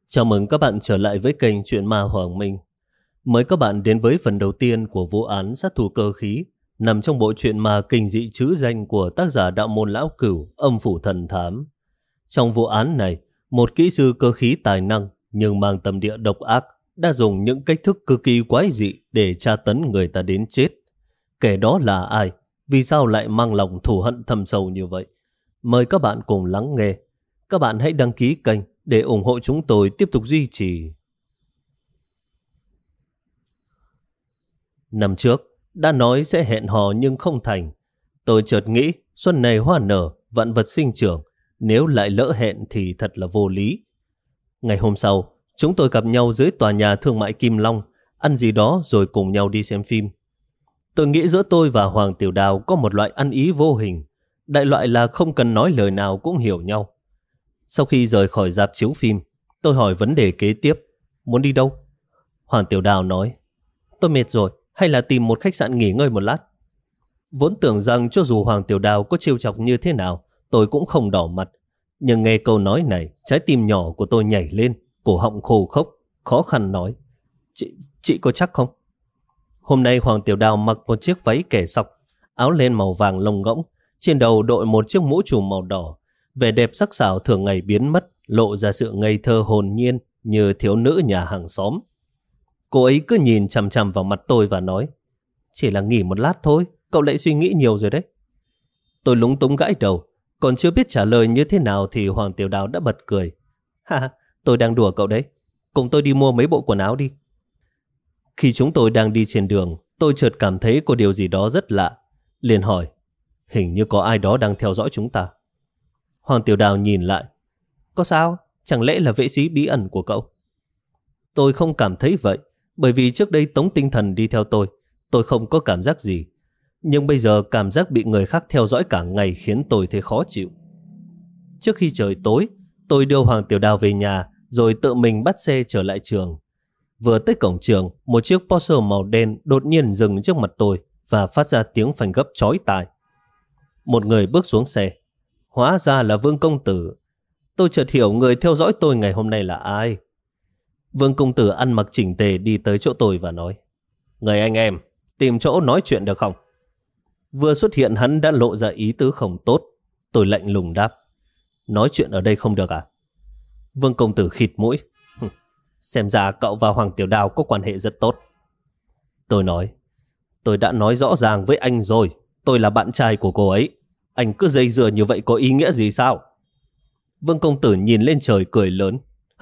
Chào mừng các bạn trở lại với kênh Chuyện Ma Hoàng Minh. Mời các bạn đến với phần đầu tiên của vụ án sát thủ cơ khí nằm trong bộ truyện ma kinh dị trứ danh của tác giả Đạo Môn Lão Cửu, Âm Phủ Thần Thám. Trong vụ án này, một kỹ sư cơ khí tài năng nhưng mang tâm địa độc ác đã dùng những cách thức cực kỳ quái dị để tra tấn người ta đến chết. Kẻ đó là ai? Vì sao lại mang lòng thù hận thâm sâu như vậy? Mời các bạn cùng lắng nghe. Các bạn hãy đăng ký kênh để ủng hộ chúng tôi tiếp tục duy trì. Năm trước, đã nói sẽ hẹn hò nhưng không thành. Tôi chợt nghĩ xuân này hoa nở, vạn vật sinh trưởng. Nếu lại lỡ hẹn thì thật là vô lý. Ngày hôm sau, chúng tôi gặp nhau dưới tòa nhà thương mại Kim Long, ăn gì đó rồi cùng nhau đi xem phim. Tôi nghĩ giữa tôi và Hoàng Tiểu Đào có một loại ăn ý vô hình. Đại loại là không cần nói lời nào cũng hiểu nhau. Sau khi rời khỏi rạp chiếu phim, tôi hỏi vấn đề kế tiếp. Muốn đi đâu? Hoàng Tiểu Đào nói, tôi mệt rồi, hay là tìm một khách sạn nghỉ ngơi một lát. Vốn tưởng rằng cho dù Hoàng Tiểu Đào có trêu chọc như thế nào, tôi cũng không đỏ mặt. Nhưng nghe câu nói này, trái tim nhỏ của tôi nhảy lên, cổ họng khô khốc, khó khăn nói, Chị có chắc không? Hôm nay Hoàng Tiểu Đào mặc một chiếc váy kẻ sọc, áo len màu vàng lông ngỗng, trên đầu đội một chiếc mũ trùm màu đỏ. Vẻ đẹp sắc sảo thường ngày biến mất, lộ ra sự ngây thơ hồn nhiên như thiếu nữ nhà hàng xóm. Cô ấy cứ nhìn chằm chằm vào mặt tôi và nói, chỉ là nghỉ một lát thôi, cậu lại suy nghĩ nhiều rồi đấy. Tôi lúng túng gãi đầu, còn chưa biết trả lời như thế nào thì Hoàng Tiểu Đào đã bật cười. Ha, tôi đang đùa cậu đấy, cùng tôi đi mua mấy bộ quần áo đi. Khi chúng tôi đang đi trên đường, tôi chợt cảm thấy có điều gì đó rất lạ. Liền hỏi, hình như có ai đó đang theo dõi chúng ta. Hoàng Tiểu Đào nhìn lại, có sao? Chẳng lẽ là vệ sĩ bí ẩn của cậu? Tôi không cảm thấy vậy, bởi vì trước đây Tống Tinh Thần đi theo tôi không có cảm giác gì. Nhưng bây giờ cảm giác bị người khác theo dõi cả ngày khiến tôi thấy khó chịu. Trước khi trời tối, tôi đưa Hoàng Tiểu Đào về nhà rồi tự mình bắt xe trở lại trường. Vừa tới cổng trường, một chiếc Porsche màu đen đột nhiên dừng trước mặt tôi và phát ra tiếng phanh gấp chói tai. Một người bước xuống xe. Hóa ra là Vương Công Tử. Tôi chợt hiểu người theo dõi tôi ngày hôm nay là ai. Vương Công Tử ăn mặc chỉnh tề đi tới chỗ tôi và nói, người anh em, tìm chỗ nói chuyện được không? Vừa xuất hiện hắn đã lộ ra ý tứ không tốt. Tôi lạnh lùng đáp, nói chuyện ở đây không được à? Vương Công Tử khịt mũi, xem ra cậu và Hoàng Tiểu Đào có quan hệ rất tốt. Tôi nói, tôi đã nói rõ ràng với anh rồi, tôi là bạn trai của cô ấy. Anh cứ dây dưa như vậy có ý nghĩa gì sao? Vương Công Tử nhìn lên trời cười lớn.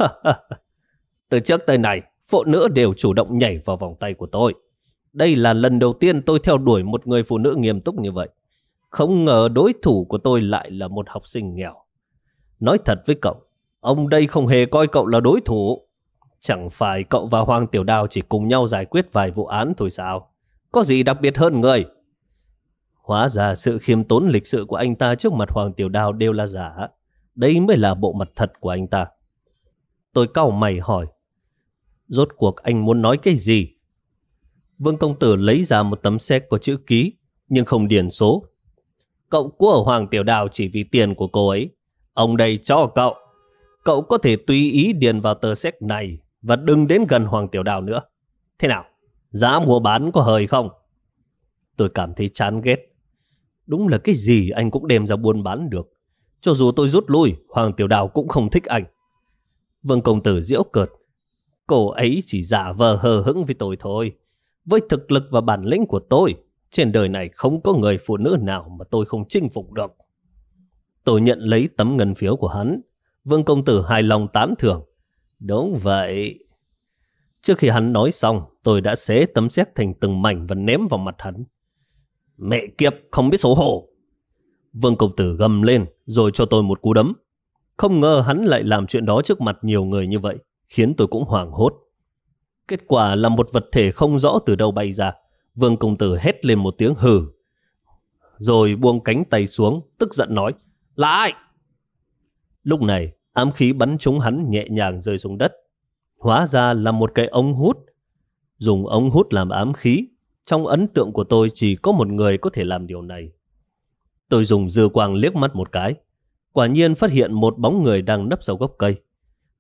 Từ trước tới nay, phụ nữ đều chủ động nhảy vào vòng tay của tôi. Đây là lần đầu tiên tôi theo đuổi một người phụ nữ nghiêm túc như vậy. Không ngờ đối thủ của tôi lại là một học sinh nghèo. Nói thật với cậu, ông đây không hề coi cậu là đối thủ. Chẳng phải cậu và Hoàng Tiểu Đào chỉ cùng nhau giải quyết vài vụ án thôi sao? Có gì đặc biệt hơn người? Hóa ra sự khiêm tốn lịch sự của anh ta trước mặt Hoàng Tiểu Đào đều là giả. Đây mới là bộ mặt thật của anh ta. Tôi cau mày hỏi, rốt cuộc anh muốn nói cái gì? Vương Công Tử lấy ra một tấm séc có chữ ký nhưng không điền số. Cậu của Hoàng Tiểu Đào chỉ vì tiền của cô ấy. Ông đây cho cậu. Cậu có thể tùy ý điền vào tờ séc này và đừng đến gần Hoàng Tiểu Đào nữa. Thế nào? Giá mua bán có hời không? Tôi cảm thấy chán ghét. Đúng là cái gì anh cũng đem ra buôn bán được. Cho dù tôi rút lui, Hoàng Tiểu Đào cũng không thích anh. Vương Công Tử giễu cợt, cô ấy chỉ giả vờ hờ hững với tôi thôi. Với thực lực và bản lĩnh của tôi, trên đời này không có người phụ nữ nào mà tôi không chinh phục được. Tôi nhận lấy tấm ngân phiếu của hắn. Vương Công Tử hài lòng tán thưởng. Đúng vậy. Trước khi hắn nói xong, tôi đã xé tấm séc thành từng mảnh và ném vào mặt hắn. Mẹ kiếp, không biết xấu hổ. Vương Công Tử gầm lên rồi cho tôi một cú đấm. Không ngờ hắn lại làm chuyện đó trước mặt nhiều người như vậy, khiến tôi cũng hoảng hốt. Kết quả là một vật thể không rõ từ đâu bay ra. Vương Công Tử hét lên một tiếng hừ, rồi buông cánh tay xuống, tức giận nói, là ai? Lúc này, ám khí bắn trúng hắn nhẹ nhàng rơi xuống đất. Hóa ra là một cái ống hút. Dùng ống hút làm ám khí, trong ấn tượng của tôi chỉ có một người có thể làm điều này. Tôi dùng dư quang liếc mắt một cái, quả nhiên phát hiện một bóng người đang nấp sau gốc cây.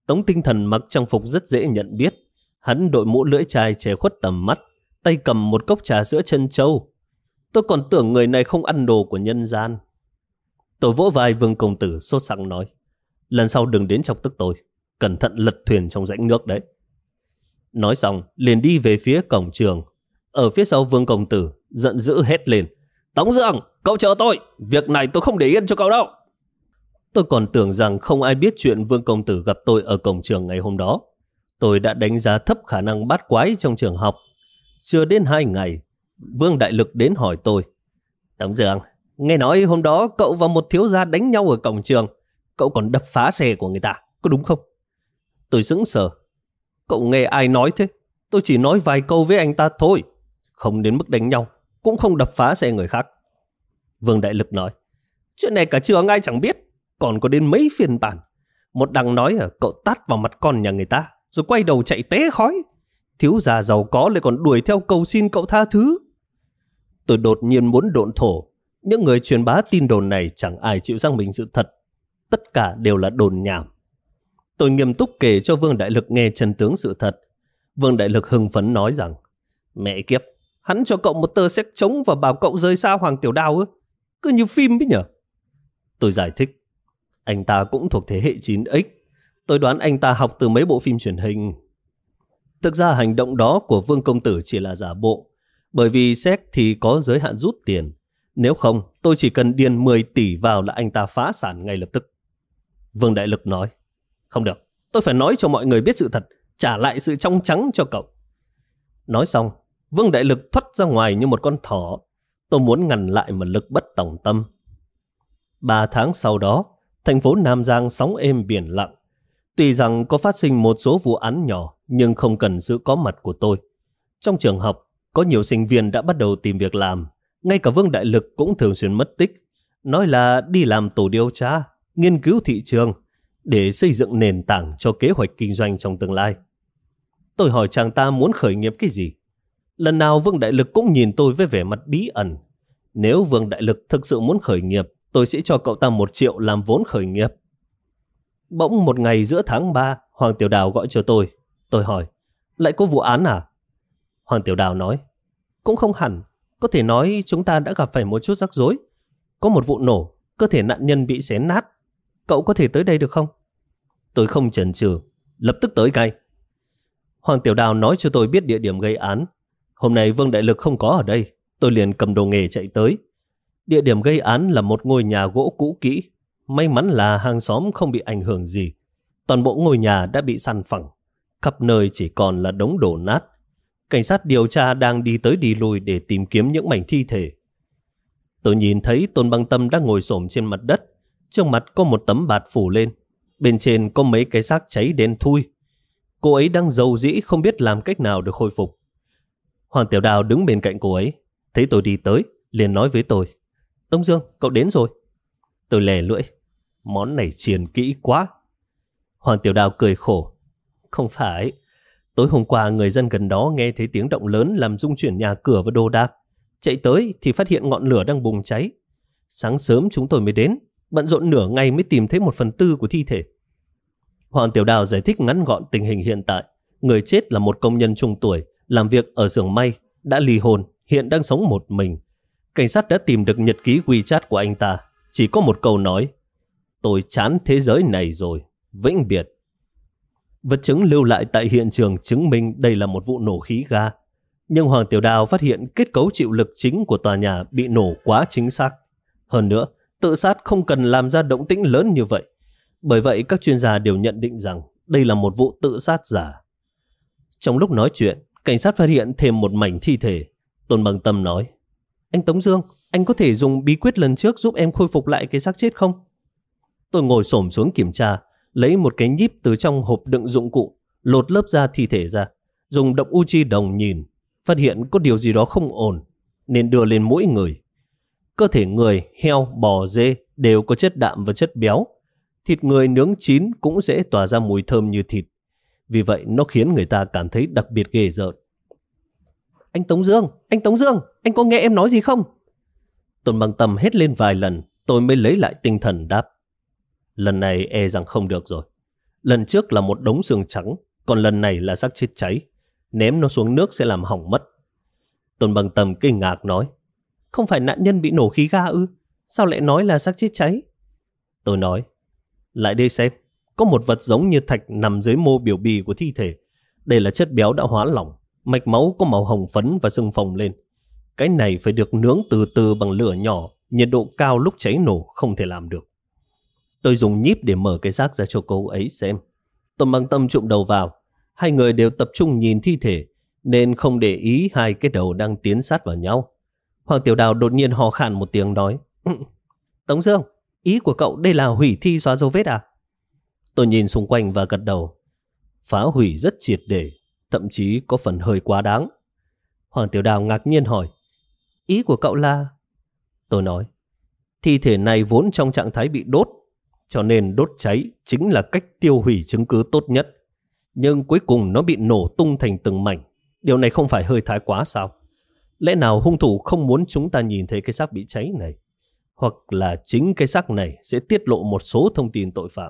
Tống Tinh Thần mặc trang phục rất dễ nhận biết. Hắn đội mũ lưỡi chai che khuất tầm mắt, tay cầm một cốc trà sữa trân châu. Tôi còn tưởng người này không ăn đồ của nhân gian. Tôi vỗ vai Vương công tử sốt sắng nói, lần sau đừng đến chọc tức tôi, cẩn thận lật thuyền trong rãnh nước đấy. Nói xong liền đi về phía cổng trường. Ở phía sau Vương công tử giận dữ hét lên, Tống Dương, cậu chờ tôi, việc này tôi không để yên cho cậu đâu. Tôi còn tưởng rằng không ai biết chuyện Vương công tử gặp tôi ở cổng trường ngày hôm đó. Tôi đã đánh giá thấp khả năng bát quái trong trường học. Chưa đến 2 ngày, Vương Đại Lực đến hỏi tôi, Tống Dương, nghe nói hôm đó cậu và một thiếu gia đánh nhau ở cổng trường, cậu còn đập phá xe của người ta, có đúng không? Tôi sững sờ. Cậu nghe ai nói thế? Tôi chỉ nói vài câu với anh ta thôi, không đến mức đánh nhau, cũng không đập phá xe người khác. Vương Đại Lực nói, chuyện này cả trường ai chẳng biết, còn có đến mấy phiên bản. Một đằng nói cậu tát vào mặt con nhà người ta, rồi quay đầu chạy té khói. Thiếu gia giàu có lại còn đuổi theo cầu xin cậu tha thứ. Tôi đột nhiên muốn độn thổ. Những người truyền bá tin đồn này chẳng ai chịu xác minh sự thật. Tất cả đều là đồn nhảm. Tôi nghiêm túc kể cho Vương Đại Lực nghe chân tướng sự thật. Vương Đại Lực hưng phấn nói rằng, mẹ kiếp, hắn cho cậu một tờ séc trống và bảo cậu rời xa Hoàng Tiểu Đao ư? Cứ như phim ấy nhở? Tôi giải thích, anh ta cũng thuộc thế hệ 9X. Tôi đoán anh ta học từ mấy bộ phim truyền hình. Thực ra hành động đó của Vương công tử chỉ là giả bộ, bởi vì séc thì có giới hạn rút tiền. Nếu không, tôi chỉ cần điền 10 tỷ vào là anh ta phá sản ngay lập tức. Vương Đại Lực nói, không được, tôi phải nói cho mọi người biết sự thật, trả lại sự trong trắng cho cậu. Nói xong, Vương Đại Lực thoát ra ngoài như một con thỏ. Tôi muốn ngăn lại mà lực bất tòng tâm. 3 tháng sau đó, thành phố Nam Giang sóng êm biển lặng. Tuy rằng có phát sinh một số vụ án nhỏ, nhưng không cần sự có mặt của tôi. Trong trường học, có nhiều sinh viên đã bắt đầu tìm việc làm. Ngay cả Vương Đại Lực cũng thường xuyên mất tích, nói là đi làm tổ điều tra, nghiên cứu thị trường để xây dựng nền tảng cho kế hoạch kinh doanh trong tương lai. Tôi hỏi chàng ta muốn khởi nghiệp cái gì. Lần nào Vương Đại Lực cũng nhìn tôi với vẻ mặt bí ẩn. Nếu Vương Đại Lực thực sự muốn khởi nghiệp, tôi sẽ cho cậu ta 1 triệu làm vốn khởi nghiệp. Bỗng một ngày giữa tháng 3, Hoàng Tiểu Đào gọi cho tôi. Tôi hỏi, lại có vụ án à? Hoàng Tiểu Đào nói, cũng không hẳn. Có thể nói chúng ta đã gặp phải một chút rắc rối. Có một vụ nổ, cơ thể nạn nhân bị xé nát. Cậu có thể tới đây được không? Tôi không chần chừ, lập tức tới ngay. Hoàng Tiểu Đào nói cho tôi biết địa điểm gây án. Hôm nay Vương Đại Lực không có ở đây, tôi liền cầm đồ nghề chạy tới. Địa điểm gây án là một ngôi nhà gỗ cũ kỹ. May mắn là hàng xóm không bị ảnh hưởng gì. Toàn bộ ngôi nhà đã bị san phẳng, khắp nơi chỉ còn là đống đổ nát. Cảnh sát điều tra đang đi tới đi lui để tìm kiếm những mảnh thi thể. Tôi nhìn thấy Tôn Băng Tâm đang ngồi xổm trên mặt đất. Trước mặt có một tấm bạt phủ lên. Bên trên có mấy cái xác cháy đen thui. Cô ấy đang rầu rĩ không biết làm cách nào được khôi phục. Hoàng Tiểu Đào đứng bên cạnh cô ấy. Thấy tôi đi tới, liền nói với tôi, Tống Dương, cậu đến rồi. Tôi lè lưỡi, món này chiền kỹ quá. Hoàng Tiểu Đào cười khổ, không phải. Tối hôm qua người dân gần đó nghe thấy tiếng động lớn làm rung chuyển nhà cửa và đồ đạc. Chạy tới thì phát hiện ngọn lửa đang bùng cháy. Sáng sớm chúng tôi mới đến, bận rộn nửa ngày mới tìm thấy 1/4 của thi thể. Hoàng Tiểu Đào giải thích ngắn gọn tình hình hiện tại. Người chết là một công nhân trung tuổi, làm việc ở xưởng may, đã ly hôn, hiện đang sống một mình. Cảnh sát đã tìm được nhật ký WeChat của anh ta. Chỉ có một câu nói, tôi chán thế giới này rồi, vĩnh biệt. Vật chứng lưu lại tại hiện trường chứng minh đây là một vụ nổ khí ga. Nhưng Hoàng Tiểu Đào phát hiện kết cấu chịu lực chính của tòa nhà bị nổ quá chính xác. Hơn nữa, tự sát không cần làm ra động tĩnh lớn như vậy. Bởi vậy các chuyên gia đều nhận định rằng đây là một vụ tự sát giả. Trong lúc nói chuyện, cảnh sát phát hiện thêm một mảnh thi thể. Tôn Băng Tâm nói, anh Tống Dương, anh có thể dùng bí quyết lần trước giúp em khôi phục lại cái xác chết không? Tôi ngồi xổm xuống kiểm tra, lấy một cái nhíp từ trong hộp đựng dụng cụ, lột lớp da thi thể ra, dùng động Uchi đồng nhìn, phát hiện có điều gì đó không ổn, nên đưa lên mỗi người. Cơ thể người, heo, bò, dê đều có chất đạm và chất béo. Thịt người nướng chín cũng sẽ tỏa ra mùi thơm như thịt. Vì vậy nó khiến người ta cảm thấy đặc biệt ghê rợn. Anh Tống Dương, anh có nghe em nói gì không? Tôn Băng Tâm hét lên vài lần, tôi mới lấy lại tinh thần đáp. Lần này e rằng không được rồi. Lần trước là một đống xương trắng, còn lần này là xác chết cháy. Ném nó xuống nước sẽ làm hỏng mất. Tôn Bằng Tâm kinh ngạc nói, không phải nạn nhân bị nổ khí ga ư? Sao lại nói là xác chết cháy? Tôi nói, lại đây xem. Có một vật giống như thạch nằm dưới mô biểu bì của thi thể. Đây là chất béo đã hóa lỏng. Mạch máu có màu hồng phấn và sưng phồng lên. Cái này phải được nướng từ từ bằng lửa nhỏ. Nhiệt độ cao lúc cháy nổ không thể làm được. Tôi dùng nhíp để mở cái xác ra cho cô ấy xem. Tôn Bằng Tâm chụm đầu vào. Hai người đều tập trung nhìn thi thể, nên không để ý hai cái đầu đang tiến sát vào nhau. Hoàng Tiểu Đào đột nhiên hò khan một tiếng nói, Tống Dương, ý của cậu đây là hủy thi xóa dấu vết à? Tôi nhìn xung quanh và gật đầu. Phá hủy rất triệt để, thậm chí có phần hơi quá đáng. Hoàng Tiểu Đào ngạc nhiên hỏi, ý của cậu là? Tôi nói, thi thể này vốn trong trạng thái bị đốt, cho nên đốt cháy chính là cách tiêu hủy chứng cứ tốt nhất. Nhưng cuối cùng nó bị nổ tung thành từng mảnh. Điều này không phải hơi thái quá sao? Lẽ nào hung thủ không muốn chúng ta nhìn thấy cái xác bị cháy này? Hoặc là chính cái xác này sẽ tiết lộ một số thông tin tội phạm?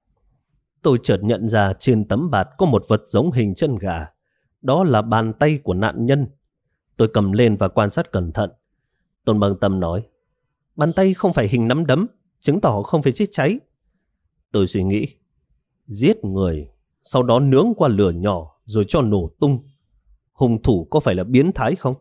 Tôi chợt nhận ra trên tấm bạt có một vật giống hình chân gà. Đó là bàn tay của nạn nhân. Tôi cầm lên và quan sát cẩn thận. Tôn Bằng Tâm nói, bàn tay không phải hình nắm đấm, chứng tỏ không phải chết cháy. Tôi suy nghĩ, giết người, sau đó nướng qua lửa nhỏ rồi cho nổ tung. Hung thủ có phải là biến thái không?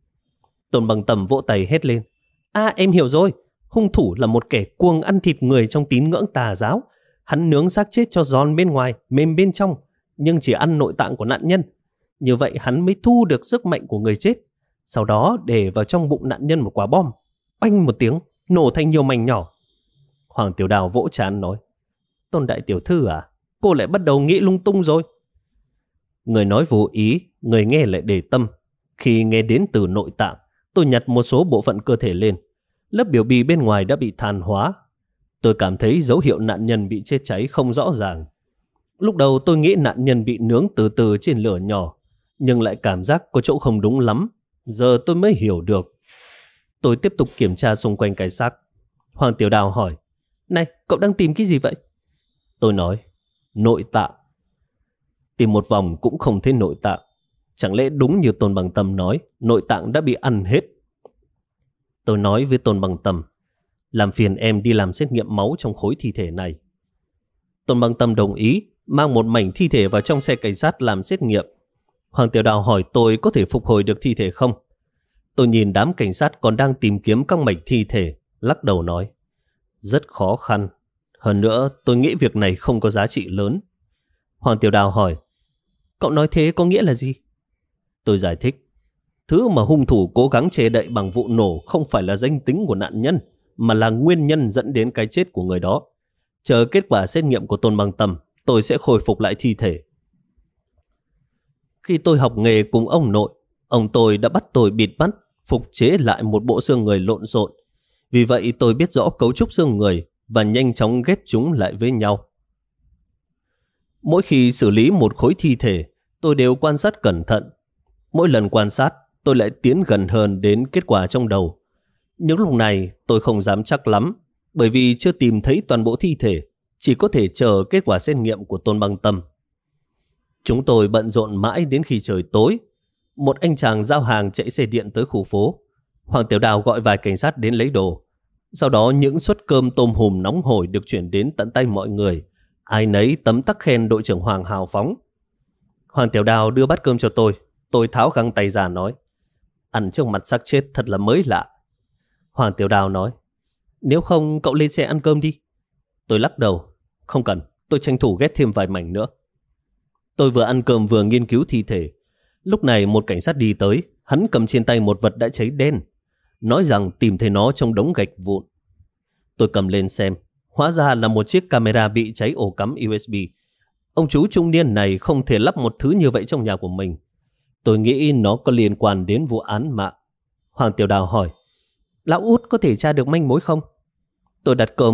Tôn Bằng Tâm vỗ tay hét lên, em hiểu rồi. Hung thủ là một kẻ cuồng ăn thịt người trong tín ngưỡng tà giáo. Hắn nướng xác chết cho giòn bên ngoài, mềm bên trong, nhưng chỉ ăn nội tạng của nạn nhân. Như vậy hắn mới thu được sức mạnh của người chết. Sau đó để vào trong bụng nạn nhân một quả bom. Oanh một tiếng, nổ thành nhiều mảnh nhỏ. Hoàng Tiểu Đào vỗ trán nói, Tôn đại tiểu thư à, cô lại bắt đầu nghĩ lung tung rồi. Người nói vô ý, người nghe lại để tâm. Khi nghe đến từ nội tạng, tôi nhặt một số bộ phận cơ thể lên. Lớp biểu bì bên ngoài đã bị than hóa. Tôi cảm thấy dấu hiệu nạn nhân bị chết cháy không rõ ràng. Lúc đầu tôi nghĩ nạn nhân bị nướng từ từ trên lửa nhỏ, nhưng lại cảm giác có chỗ không đúng lắm. Giờ tôi mới hiểu được. Tôi tiếp tục kiểm tra xung quanh cái xác. Hoàng Tiểu Đào hỏi, này, cậu đang tìm cái gì vậy? Tôi nói, nội tạng. Tìm một vòng cũng không thấy nội tạng. Chẳng lẽ đúng như Tôn Bằng Tâm nói, nội tạng đã bị ăn hết? Tôi nói với Tôn Bằng Tâm, làm phiền em đi làm xét nghiệm máu trong khối thi thể này. Tôn Bằng Tâm đồng ý, mang một mảnh thi thể vào trong xe cảnh sát làm xét nghiệm. Hoàng Tiểu Đào hỏi tôi có thể phục hồi được thi thể không. Tôi nhìn đám cảnh sát còn đang tìm kiếm các mảnh thi thể, lắc đầu nói, rất khó khăn. Hơn nữa tôi nghĩ việc này không có giá trị lớn. Hoàng Tiểu Đào hỏi, cậu nói thế có nghĩa là gì? Tôi giải thích, thứ mà hung thủ cố gắng che đậy bằng vụ nổ không phải là danh tính của nạn nhân, mà là nguyên nhân dẫn đến cái chết của người đó. Chờ kết quả xét nghiệm của Tôn Bằng Tâm, tôi sẽ khôi phục lại thi thể. Khi tôi học nghề cùng ông nội, ông tôi đã bắt tôi bịt mắt, phục chế lại một bộ xương người lộn xộn. Vì vậy tôi biết rõ cấu trúc xương người và nhanh chóng ghép chúng lại với nhau. Mỗi khi xử lý một khối thi thể, tôi đều quan sát cẩn thận. Mỗi lần quan sát, tôi lại tiến gần hơn đến kết quả trong đầu. Những lúc này tôi không dám chắc lắm, bởi vì chưa tìm thấy toàn bộ thi thể, chỉ có thể chờ kết quả xét nghiệm của Tôn Bằng Tâm. Chúng tôi bận rộn mãi đến khi trời tối. Một anh chàng giao hàng chạy xe điện tới khu phố. Hoàng Tiểu Đào gọi vài cảnh sát đến lấy đồ. Sau đó những suất cơm tôm hùm nóng hổi được chuyển đến tận tay mọi người. Ai nấy tấm tắc khen đội trưởng Hoàng hào phóng. Hoàng Tiểu Đào đưa bát cơm cho tôi. Tôi tháo găng tay ra nói, ăn trước mặt xác chết thật là mới lạ. Hoàng Tiểu Đào nói, nếu không cậu lên xe ăn cơm đi. Tôi lắc đầu, không cần, tôi tranh thủ ghét thêm vài mảnh nữa. Tôi vừa ăn cơm vừa nghiên cứu thi thể. Lúc này một cảnh sát đi tới, hắn cầm trên tay một vật đã cháy đen, nói rằng tìm thấy nó trong đống gạch vụn. Tôi cầm lên xem, hóa ra là một chiếc camera bị cháy ổ cắm USB. Ông chú trung niên này không thể lắp một thứ như vậy trong nhà của mình. Tôi nghĩ nó có liên quan đến vụ án mạng. Hoàng Tiểu Đào hỏi, lão Út có thể tra được manh mối không? Tôi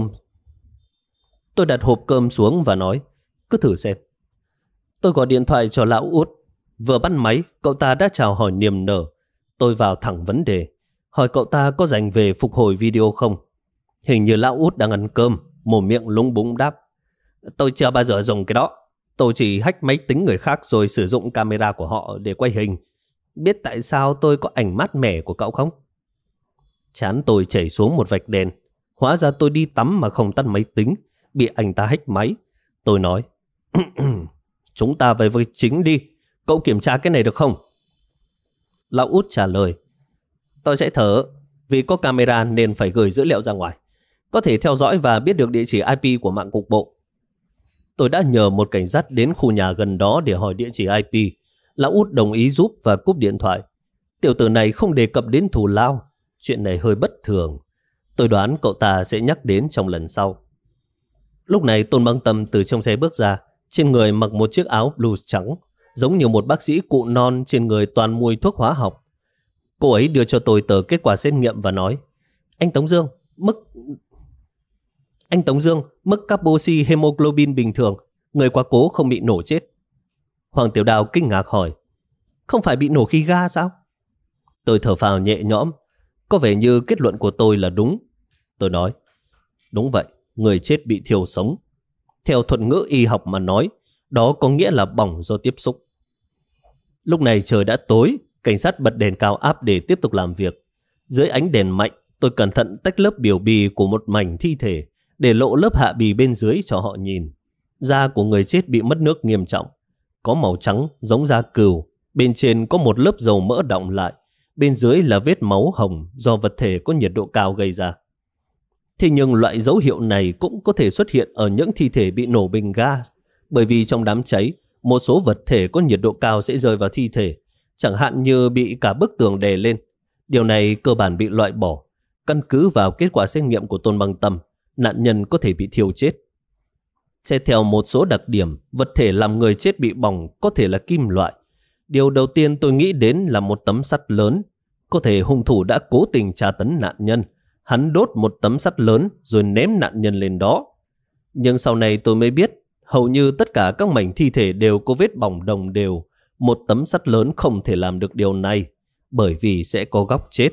đặt hộp cơm xuống và nói, cứ thử xem. Tôi gọi điện thoại cho lão Út. Vừa bắt máy, cậu ta đã chào hỏi niềm nở. Tôi vào thẳng vấn đề, hỏi cậu ta có rảnh về phục hồi video không. Hình như lão Út đang ăn cơm, mồm miệng lúng búng đáp, Tôi chưa bao giờ dùng cái đó. Tôi chỉ hack máy tính người khác rồi sử dụng camera của họ để quay hình. Biết tại sao tôi có ảnh mát mẻ của cậu không? Trán tôi chảy xuống một vạch đèn. Hóa ra tôi đi tắm mà không tắt máy tính, bị anh ta hack máy. Tôi nói, chúng ta về với chính đi. Cậu kiểm tra cái này được không? Lão út trả lời, tôi sẽ thử. Vì có camera nên phải gửi dữ liệu ra ngoài. Có thể theo dõi và biết được địa chỉ IP của mạng cục bộ. Tôi đã nhờ một cảnh sát đến khu nhà gần đó để hỏi địa chỉ IP. Lão út đồng ý giúp và cúp điện thoại. Tiểu tử này không đề cập đến thù lao. Chuyện này hơi bất thường. Tôi đoán cậu ta sẽ nhắc đến trong lần sau. Lúc này Tôn Băng Tâm từ trong xe bước ra. Trên người mặc một chiếc áo blue trắng, giống như một bác sĩ cụ non, trên người toàn mùi thuốc hóa học. Cô ấy đưa cho tôi tờ kết quả xét nghiệm và nói, Anh Tống Dương, mức carboxy hemoglobin bình thường, người quá cố không bị nổ chết. Hoàng Tiểu Đào kinh ngạc hỏi, không phải bị nổ khí ga sao? Tôi thở phào nhẹ nhõm, có vẻ như kết luận của tôi là đúng. Tôi nói, đúng vậy, người chết bị thiêu sống. Theo thuật ngữ y học mà nói, đó có nghĩa là bỏng do tiếp xúc. Lúc này trời đã tối, cảnh sát bật đèn cao áp để tiếp tục làm việc. Dưới ánh đèn mạnh, tôi cẩn thận tách lớp biểu bì của một mảnh thi thể để lộ lớp hạ bì bên dưới cho họ nhìn. Da của người chết bị mất nước nghiêm trọng, có màu trắng giống da cừu, bên trên có một lớp dầu mỡ đọng lại, bên dưới là vết máu hồng do vật thể có nhiệt độ cao gây ra. Thế nhưng loại dấu hiệu này cũng có thể xuất hiện ở những thi thể bị nổ bình ga, bởi vì trong đám cháy, một số vật thể có nhiệt độ cao sẽ rơi vào thi thể, chẳng hạn như bị cả bức tường đè lên. Điều này cơ bản bị loại bỏ. Căn cứ vào kết quả xét nghiệm của Tôn Băng Tâm, nạn nhân có thể bị thiêu chết. Xét theo một số đặc điểm, vật thể làm người chết bị bỏng có thể là kim loại. Điều đầu tiên tôi nghĩ đến là một tấm sắt lớn. Có thể hung thủ đã cố tình tra tấn nạn nhân. Hắn đốt một tấm sắt lớn rồi ném nạn nhân lên đó. Nhưng sau này tôi mới biết, hầu như tất cả các mảnh thi thể đều có vết bỏng đồng đều. Một tấm sắt lớn không thể làm được điều này, bởi vì sẽ có góc chết.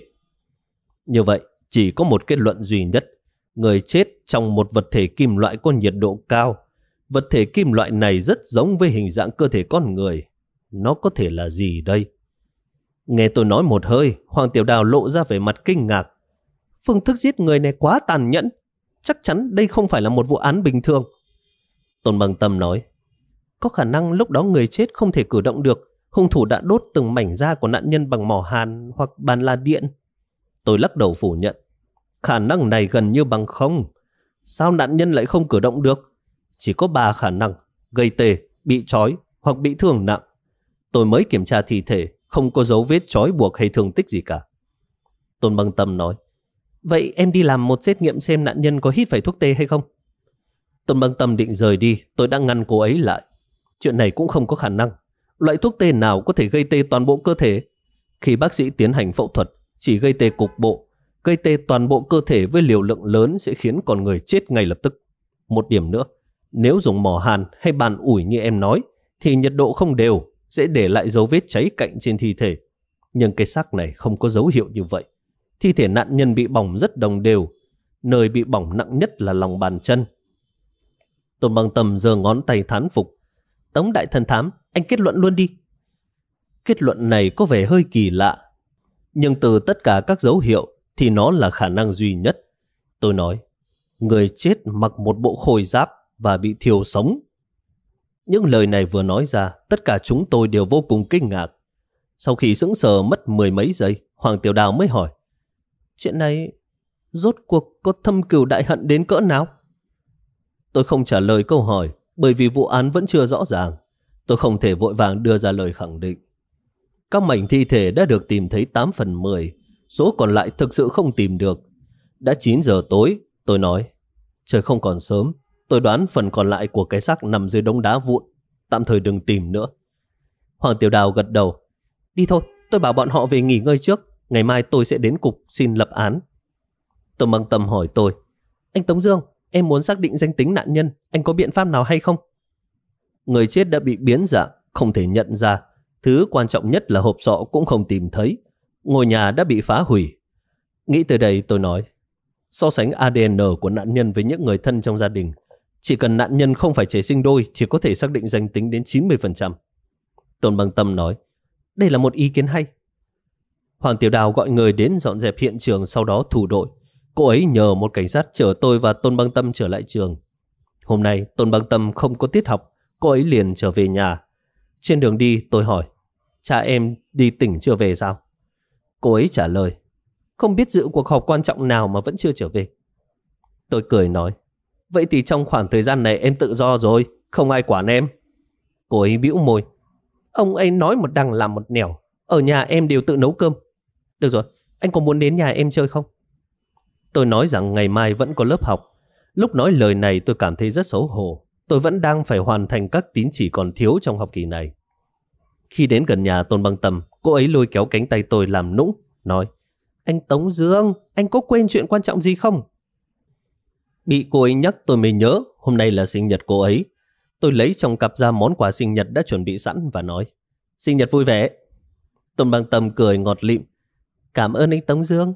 Như vậy, chỉ có một kết luận duy nhất. Người chết trong một vật thể kim loại có nhiệt độ cao. Vật thể kim loại này rất giống với hình dạng cơ thể con người. Nó có thể là gì đây? Nghe tôi nói một hơi, Hoàng Tiểu Đào lộ ra vẻ mặt kinh ngạc. Phương thức giết người này quá tàn nhẫn. Chắc chắn đây không phải là một vụ án bình thường. Tôn Băng Tâm nói, có khả năng lúc đó người chết không thể cử động được. Hung thủ đã đốt từng mảnh da của nạn nhân bằng mỏ hàn hoặc bàn la điện. Tôi lắc đầu phủ nhận. Khả năng này gần như bằng không. Sao nạn nhân lại không cử động được? Chỉ có 3 khả năng: gây tê, bị trói hoặc bị thương nặng. Tôi mới kiểm tra thi thể, không có dấu vết trói buộc hay thương tích gì cả. Tôn Băng Tâm nói, vậy em đi làm một xét nghiệm xem nạn nhân có hít phải thuốc tê hay không? Tôn Băng Tâm định rời đi, tôi đã ngăn cô ấy lại. Chuyện này cũng không có khả năng. Loại thuốc tê nào có thể gây tê toàn bộ cơ thể? Khi bác sĩ tiến hành phẫu thuật, chỉ gây tê cục bộ. Gây tê toàn bộ cơ thể với liều lượng lớn sẽ khiến con người chết ngay lập tức. Một điểm nữa, nếu dùng mỏ hàn hay bàn ủi như em nói, thì nhiệt độ không đều, sẽ để lại dấu vết cháy cạnh trên thi thể. Nhưng cái xác này không có dấu hiệu như vậy. Thi thể nạn nhân bị bỏng rất đồng đều. Nơi bị bỏng nặng nhất là lòng bàn chân. Tôn Băng Tâm giơ ngón tay thán phục. Tống đại thần thám, anh kết luận luôn đi. Kết luận này có vẻ hơi kỳ lạ, nhưng từ tất cả các dấu hiệu thì nó là khả năng duy nhất. Tôi nói, người chết mặc một bộ khôi giáp và bị thiêu sống. Những lời này vừa nói ra, tất cả chúng tôi đều vô cùng kinh ngạc. Sau khi sững sờ mất 10 mấy giây, Hoàng Tiểu Đào mới hỏi, chuyện này rốt cuộc có thâm cừu đại hận đến cỡ nào? Tôi không trả lời câu hỏi, bởi vì vụ án vẫn chưa rõ ràng. Tôi không thể vội vàng đưa ra lời khẳng định. Các mảnh thi thể đã được tìm thấy 8 phần 10, số còn lại thực sự không tìm được. Đã 9 giờ tối, tôi nói, trời không còn sớm, tôi đoán phần còn lại của cái xác nằm dưới đống đá vụn, tạm thời đừng tìm nữa. Hoàng Tiểu Đào gật đầu, đi thôi, tôi bảo bọn họ về nghỉ ngơi trước, ngày mai tôi sẽ đến cục xin lập án. Tôn Băng Tâm hỏi tôi, anh Tống Dương, em muốn xác định danh tính nạn nhân, anh có biện pháp nào hay không? Người chết đã bị biến dạng, không thể nhận ra. Thứ quan trọng nhất là hộp sọ cũng không tìm thấy. Ngôi nhà đã bị phá hủy. Nghĩ tới đây tôi nói, so sánh ADN của nạn nhân với những người thân trong gia đình, Chỉ cần nạn nhân không phải trẻ sinh đôi thì có thể xác định danh tính đến 90%. Tôn Băng Tâm nói, đây là một ý kiến hay. Hoàng Tiểu Đào gọi người đến dọn dẹp hiện trường, sau đó thủ đội. Cô ấy nhờ một cảnh sát chở tôi và Tôn Băng Tâm trở lại trường. Hôm nay Tôn Băng Tâm không có tiết học, cô ấy liền trở về nhà. Trên đường đi tôi hỏi, cha em đi tỉnh chưa về sao? Cô ấy trả lời, không biết dự cuộc họp quan trọng nào mà vẫn chưa trở về. Tôi cười nói, vậy thì trong khoảng thời gian này em tự do rồi, không ai quản em. Cô ấy bĩu môi, ông ấy nói một đằng làm một nẻo, ở nhà em đều tự nấu cơm. Được rồi, anh có muốn đến nhà em chơi không? Tôi nói rằng ngày mai vẫn có lớp học. Lúc nói lời này tôi cảm thấy rất xấu hổ. Tôi vẫn đang phải hoàn thành các tín chỉ còn thiếu trong học kỳ này. Khi đến gần nhà Tôn Băng Tâm, cô ấy lôi kéo cánh tay tôi làm nũng, nói, anh Tống Dương, anh có quên chuyện quan trọng gì không? Bị cô ấy nhắc tôi mới nhớ hôm nay là sinh nhật cô ấy. Tôi lấy trong cặp ra món quà sinh nhật đã chuẩn bị sẵn và nói, sinh nhật vui vẻ. Tôn Băng Tâm cười ngọt lịm, cảm ơn anh Tống Dương.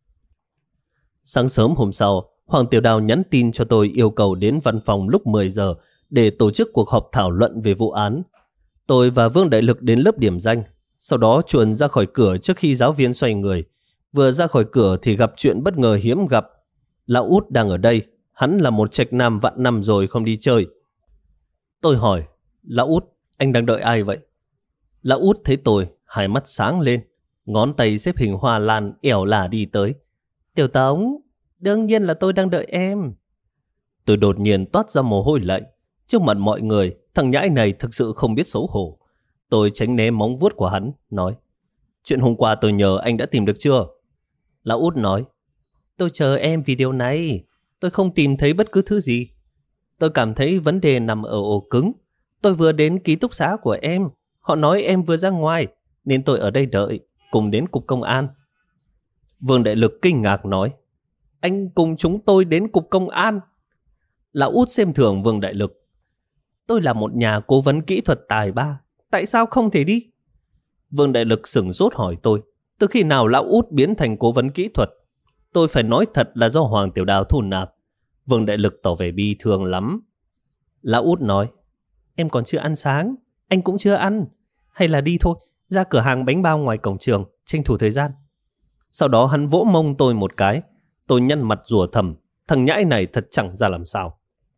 Sáng sớm hôm sau, Hoàng Tiểu Đào nhắn tin cho tôi yêu cầu đến văn phòng lúc 10 giờ để tổ chức cuộc họp thảo luận về vụ án. Tôi và Vương Đại Lực đến lớp điểm danh, sau đó chuồn ra khỏi cửa trước khi giáo viên xoay người. Vừa ra khỏi cửa thì gặp chuyện bất ngờ hiếm gặp. Lão Út đang ở đây, hắn là một trạch nam vạn năm rồi không đi chơi. Tôi hỏi, Lão Út, anh đang đợi ai vậy? Lão Út thấy tôi, hai mắt sáng lên, ngón tay xếp hình hoa lan ẻo lả đi tới. Tiểu Tống, đương nhiên là tôi đang đợi em. Tôi đột nhiên toát ra mồ hôi lạnh. Trước mặt mọi người, thằng nhãi này thực sự không biết xấu hổ. Tôi tránh né móng vuốt của hắn, nói, chuyện hôm qua tôi nhờ anh đã tìm được chưa? Lão Út nói, tôi chờ em vì điều này. Tôi không tìm thấy bất cứ thứ gì. Tôi cảm thấy vấn đề nằm ở ổ cứng. Tôi vừa đến ký túc xá của em. Họ nói em vừa ra ngoài, nên tôi ở đây đợi, cùng đến cục công an. Vương Đại Lực kinh ngạc nói, anh cùng chúng tôi đến cục công an? Lão Út xem thường Vương Đại Lực. Tôi là một nhà cố vấn kỹ thuật tài ba, tại sao không thể đi? Vương Đại Lực sửng sốt hỏi tôi, từ khi nào Lão Út biến thành cố vấn kỹ thuật? Tôi phải nói thật là do Hoàng Tiểu Đào thu nạp. Vương Đại Lực tỏ vẻ bi thương lắm. Lão Út nói, em còn chưa ăn sáng, anh cũng chưa ăn. Hay là đi thôi, ra cửa hàng bánh bao ngoài cổng trường, tranh thủ thời gian. Sau đó hắn vỗ mông tôi một cái. Tôi nhăn mặt rủa thầm, thằng nhãi này thật chẳng ra làm sao.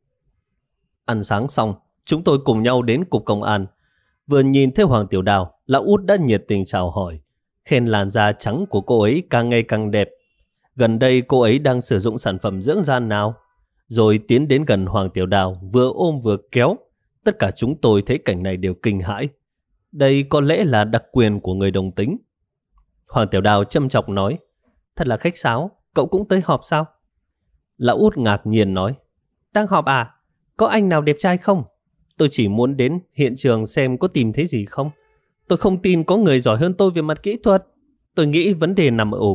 Ăn sáng xong, chúng tôi cùng nhau đến cục công an. Vừa nhìn thấy Hoàng Tiểu Đào, Lão Út đã nhiệt tình chào hỏi, khen làn da trắng của cô ấy càng ngày càng đẹp. Gần đây cô ấy đang sử dụng sản phẩm dưỡng da nào? Rồi tiến đến gần Hoàng Tiểu Đào, vừa ôm vừa kéo. Tất cả chúng tôi thấy cảnh này đều kinh hãi. Đây có lẽ là đặc quyền của người đồng tính. Hoàng Tiểu Đào châm chọc nói, thật là khách sáo, cậu cũng tới họp sao? Lão Út ngạc nhiên nói, đang họp à? Có anh nào đẹp trai không? Tôi chỉ muốn đến hiện trường xem có tìm thấy gì không. Tôi không tin có người giỏi hơn tôi về mặt kỹ thuật. Tôi nghĩ vấn đề nằm ở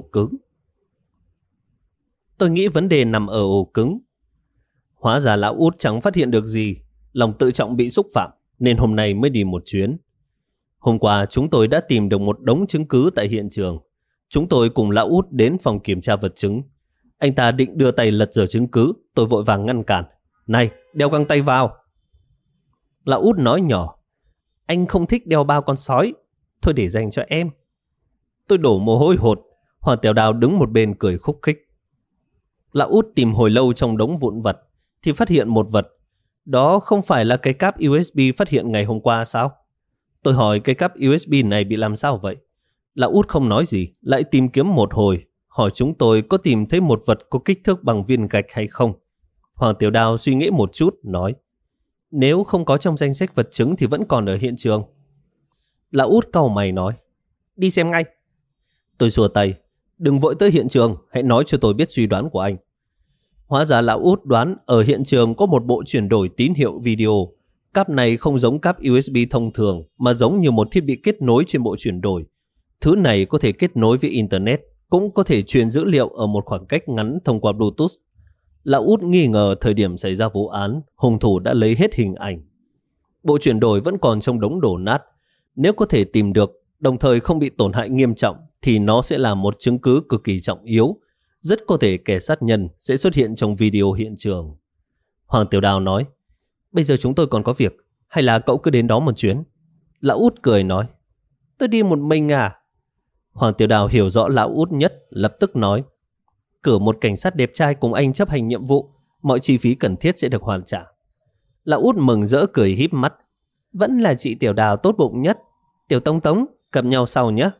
ổ cứng. Hóa ra Lão Út chẳng phát hiện được gì. Lòng tự trọng bị xúc phạm nên hôm nay mới đi một chuyến. Hôm qua chúng tôi đã tìm được một đống chứng cứ tại hiện trường. Chúng tôi cùng Lão Út đến phòng kiểm tra vật chứng. Anh ta định đưa tay lật dở chứng cứ. Tôi vội vàng ngăn cản. Này, đeo găng tay vào. Lão Út nói nhỏ, anh không thích đeo bao con sói, thôi để dành cho em. Tôi đổ mồ hôi hột. Hoàng Tiểu Đào đứng một bên cười khúc khích. Lão Út tìm hồi lâu trong đống vụn vật thì phát hiện một vật. Đó không phải là cái cáp USB phát hiện ngày hôm qua sao? Tôi hỏi cái cáp USB này bị làm sao vậy? Lão Út không nói gì, lại tìm kiếm một hồi, hỏi chúng tôi có tìm thấy một vật có kích thước bằng viên gạch hay không. Hoàng Tiểu Đào suy nghĩ một chút, nói, nếu không có trong danh sách vật chứng thì vẫn còn ở hiện trường. Lão Út cau mày nói, đi xem ngay. Tôi xua tay, đừng vội tới hiện trường, hãy nói cho tôi biết suy đoán của anh. Hóa ra Lão Út đoán ở hiện trường có một bộ chuyển đổi tín hiệu video. Cáp này không giống cáp USB thông thường mà giống như một thiết bị kết nối trên bộ chuyển đổi. Thứ này có thể kết nối với Internet, cũng có thể truyền dữ liệu ở một khoảng cách ngắn thông qua Bluetooth. Lão Út nghi ngờ thời điểm xảy ra vụ án, hung thủ đã lấy hết hình ảnh. Bộ chuyển đổi vẫn còn trong đống đổ nát. Nếu có thể tìm được, đồng thời không bị tổn hại nghiêm trọng, thì nó sẽ là một chứng cứ cực kỳ trọng yếu. Rất có thể kẻ sát nhân sẽ xuất hiện trong video hiện trường. Hoàng Tiểu Đào nói, bây giờ chúng tôi còn có việc, hay là cậu cứ đến đó một chuyến? Lão Út cười nói, tôi đi một mình à? Hoàng Tiểu Đào hiểu rõ Lão Út nhất, lập tức nói, cử một cảnh sát đẹp trai cùng anh chấp hành nhiệm vụ, mọi chi phí cần thiết sẽ được hoàn trả. Lão Út mừng rỡ cười híp mắt, vẫn là chị Tiểu Đào tốt bụng nhất. Tiểu Tống Tống, gặp nhau sau nhé.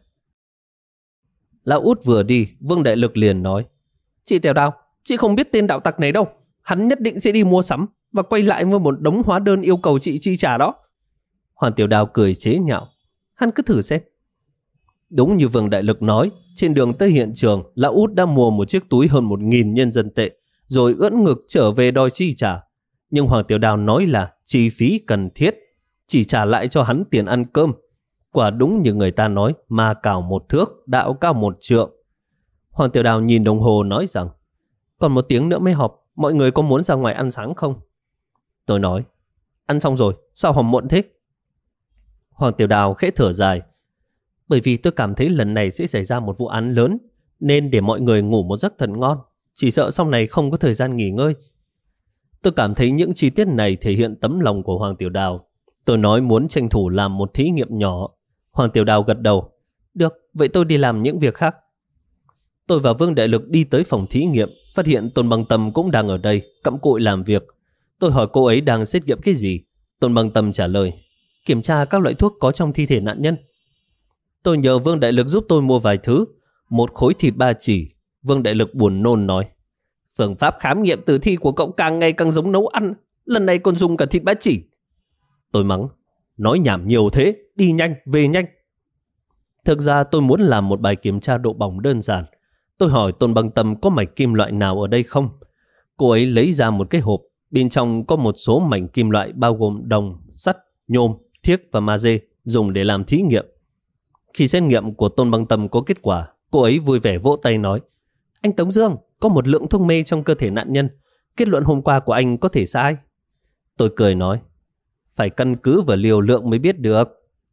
Lão Út vừa đi, Vương Đại Lực liền nói, chị Tiểu Đào, chị không biết tên đạo tặc này đâu. Hắn nhất định sẽ đi mua sắm và quay lại với một đống hóa đơn yêu cầu chị chi trả đó. Hoàng Tiểu Đào cười chế nhạo, hắn cứ thử xem. Đúng như Vương Đại Lực nói, trên đường tới hiện trường, Lão Út đã mua một chiếc túi hơn 1.000 nhân dân tệ, rồi ưỡn ngực trở về đòi chi trả. Nhưng Hoàng Tiểu Đào nói là chi phí cần thiết, chỉ trả lại cho hắn tiền ăn cơm. Quả đúng như người ta nói, ma cào một thước, đạo cao một trượng. Hoàng Tiểu Đào nhìn đồng hồ nói rằng, còn 1 tiếng nữa mới họp, mọi người có muốn ra ngoài ăn sáng không? Tôi nói, ăn xong rồi, sao họp muộn thế? Hoàng Tiểu Đào khẽ thở dài, bởi vì tôi cảm thấy lần này sẽ xảy ra một vụ án lớn, nên để mọi người ngủ một giấc thật ngon, chỉ sợ sau này không có thời gian nghỉ ngơi. Tôi cảm thấy những chi tiết này thể hiện tấm lòng của Hoàng Tiểu Đào. Tôi nói muốn tranh thủ làm một thí nghiệm nhỏ. Hoàng Tiểu Đào gật đầu, được, vậy tôi đi làm những việc khác. Tôi và Vương Đại Lực đi tới phòng thí nghiệm, phát hiện Tôn Băng Tâm cũng đang ở đây, cặm cụi làm việc. Tôi hỏi cô ấy đang xét nghiệm cái gì. Tôn Băng Tâm trả lời, kiểm tra các loại thuốc có trong thi thể nạn nhân. Tôi nhờ Vương Đại Lực giúp tôi mua vài thứ. 1 khối thịt 3 chỉ. Vương Đại Lực buồn nôn nói, phương pháp khám nghiệm tử thi của cậu càng ngày càng giống nấu ăn, lần này còn dùng cả thịt 3 chỉ. Tôi mắng, nói nhảm nhiều thế, đi nhanh, về nhanh. Thực ra tôi muốn làm một bài kiểm tra độ bỏng đơn giản. Tôi hỏi Tôn Băng Tâm có mảnh kim loại nào ở đây không. Cô ấy lấy ra một cái hộp, bên trong có một số mảnh kim loại bao gồm đồng, sắt, nhôm, thiếc và magie dùng để làm thí nghiệm. Khi xét nghiệm của Tôn Băng Tâm có kết quả, cô ấy vui vẻ vỗ tay nói, anh Tống Dương, có một lượng thuốc mê trong cơ thể nạn nhân. Kết luận hôm qua của anh có thể sai. Tôi cười nói, phải căn cứ vào liều lượng mới biết được.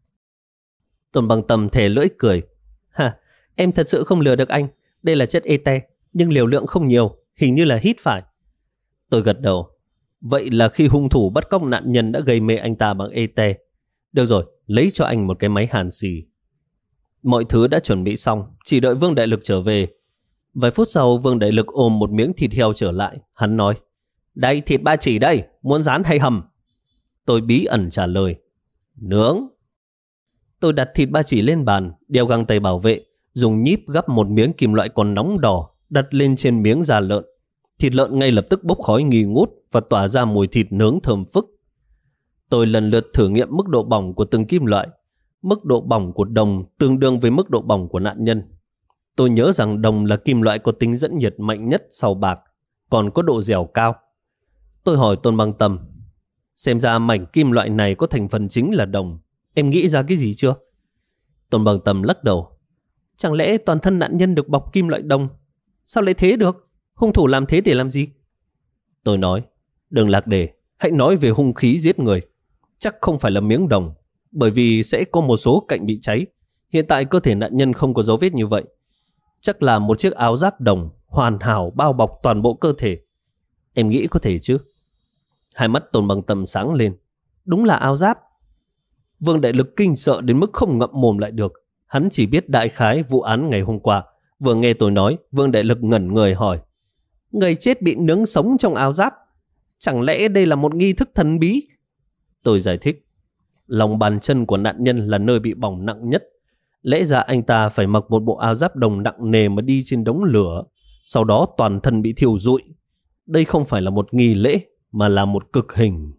Tôn Băng Tâm thè lưỡi cười, em thật sự không lừa được anh. Đây là chất ete, nhưng liều lượng không nhiều, hình như là hít phải. Tôi gật đầu, vậy là khi hung thủ bắt cóc nạn nhân đã gây mê anh ta bằng ete. Được rồi, lấy cho anh một cái máy hàn xì. Mọi thứ đã chuẩn bị xong, chỉ đợi Vương Đại Lực trở về. Vài phút sau, Vương Đại Lực ôm một miếng thịt heo trở lại. Hắn nói, đây, thịt 3 chỉ đây, muốn rán hay hầm? Tôi bí ẩn trả lời, nướng. Tôi đặt thịt 3 chỉ lên bàn, đeo găng tay bảo vệ, dùng nhíp gắp một miếng kim loại còn nóng đỏ, đặt lên trên miếng da lợn. Thịt lợn ngay lập tức bốc khói nghi ngút và tỏa ra mùi thịt nướng thơm phức. Tôi lần lượt thử nghiệm mức độ bỏng của từng kim loại. Mức độ bỏng của đồng tương đương với mức độ bỏng của nạn nhân. Tôi nhớ rằng đồng là kim loại có tính dẫn nhiệt mạnh nhất sau bạc, còn có độ dẻo cao. Tôi hỏi Tôn Băng Tâm, xem ra mảnh kim loại này có thành phần chính là đồng. Em nghĩ ra cái gì chưa? Tôn Băng Tâm lắc đầu, chẳng lẽ toàn thân nạn nhân được bọc kim loại đồng? Sao lại thế được? Hung thủ làm thế để làm gì? Tôi nói, đừng lạc đề, hãy nói về hung khí giết người. Chắc không phải là miếng đồng, bởi vì sẽ có một số cạnh bị cháy. Hiện tại cơ thể nạn nhân không có dấu vết như vậy. Chắc là một chiếc áo giáp đồng hoàn hảo bao bọc toàn bộ cơ thể. Em nghĩ có thể chứ? Hai mắt Tôn Băng Tâm sáng lên, đúng là áo giáp. Vương Đại Lực kinh sợ đến mức không ngậm mồm lại được. Hắn chỉ biết đại khái vụ án ngày hôm qua. Vừa nghe tôi nói, Vương Đại Lực ngẩn người hỏi, người chết bị nướng sống trong áo giáp, chẳng lẽ đây là một nghi thức thần bí? Tôi giải thích, lòng bàn chân của nạn nhân là nơi bị bỏng nặng nhất. Lẽ ra anh ta phải mặc một bộ áo giáp đồng nặng nề mà đi trên đống lửa, sau đó toàn thân bị thiêu rụi. Đây không phải là một nghi lễ, mà là một cực hình.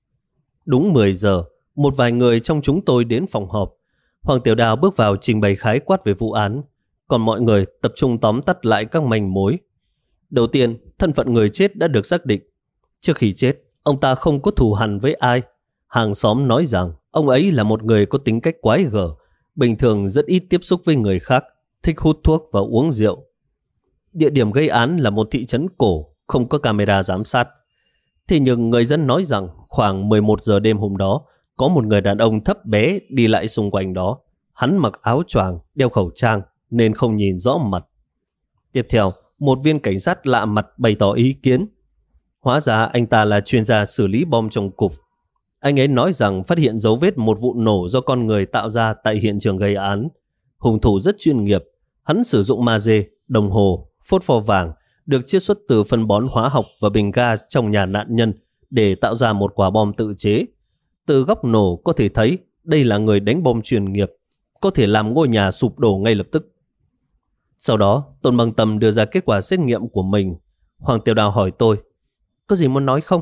Đúng 10 giờ, một vài người trong chúng tôi đến phòng họp. Hoàng Tiểu Đào bước vào trình bày khái quát về vụ án, còn mọi người tập trung tóm tắt lại các manh mối. Đầu tiên, thân phận người chết đã được xác định. Trước khi chết, ông ta không có thù hằn với ai. Hàng xóm nói rằng ông ấy là một người có tính cách quái gở, bình thường rất ít tiếp xúc với người khác, thích hút thuốc và uống rượu. Địa điểm gây án là một thị trấn cổ, không có camera giám sát. Thế nhưng người dân nói rằng khoảng 11 giờ đêm hôm đó, có một người đàn ông thấp bé đi lại xung quanh đó. Hắn mặc áo choàng, đeo khẩu trang nên không nhìn rõ mặt. Tiếp theo, một viên cảnh sát lạ mặt bày tỏ ý kiến. Hóa ra anh ta là chuyên gia xử lý bom trong cục. Anh ấy nói rằng phát hiện dấu vết một vụ nổ do con người tạo ra tại hiện trường gây án. Hung thủ rất chuyên nghiệp. Hắn sử dụng magie, đồng hồ, phốt pho vàng được chiết xuất từ phân bón hóa học và bình ga trong nhà nạn nhân để tạo ra một quả bom tự chế. Từ góc nổ có thể thấy đây là người đánh bom chuyên nghiệp, có thể làm ngôi nhà sụp đổ ngay lập tức. Sau đó, Tôn Băng Tâm đưa ra kết quả xét nghiệm của mình. Hoàng Tiểu Đào hỏi tôi, có gì muốn nói không?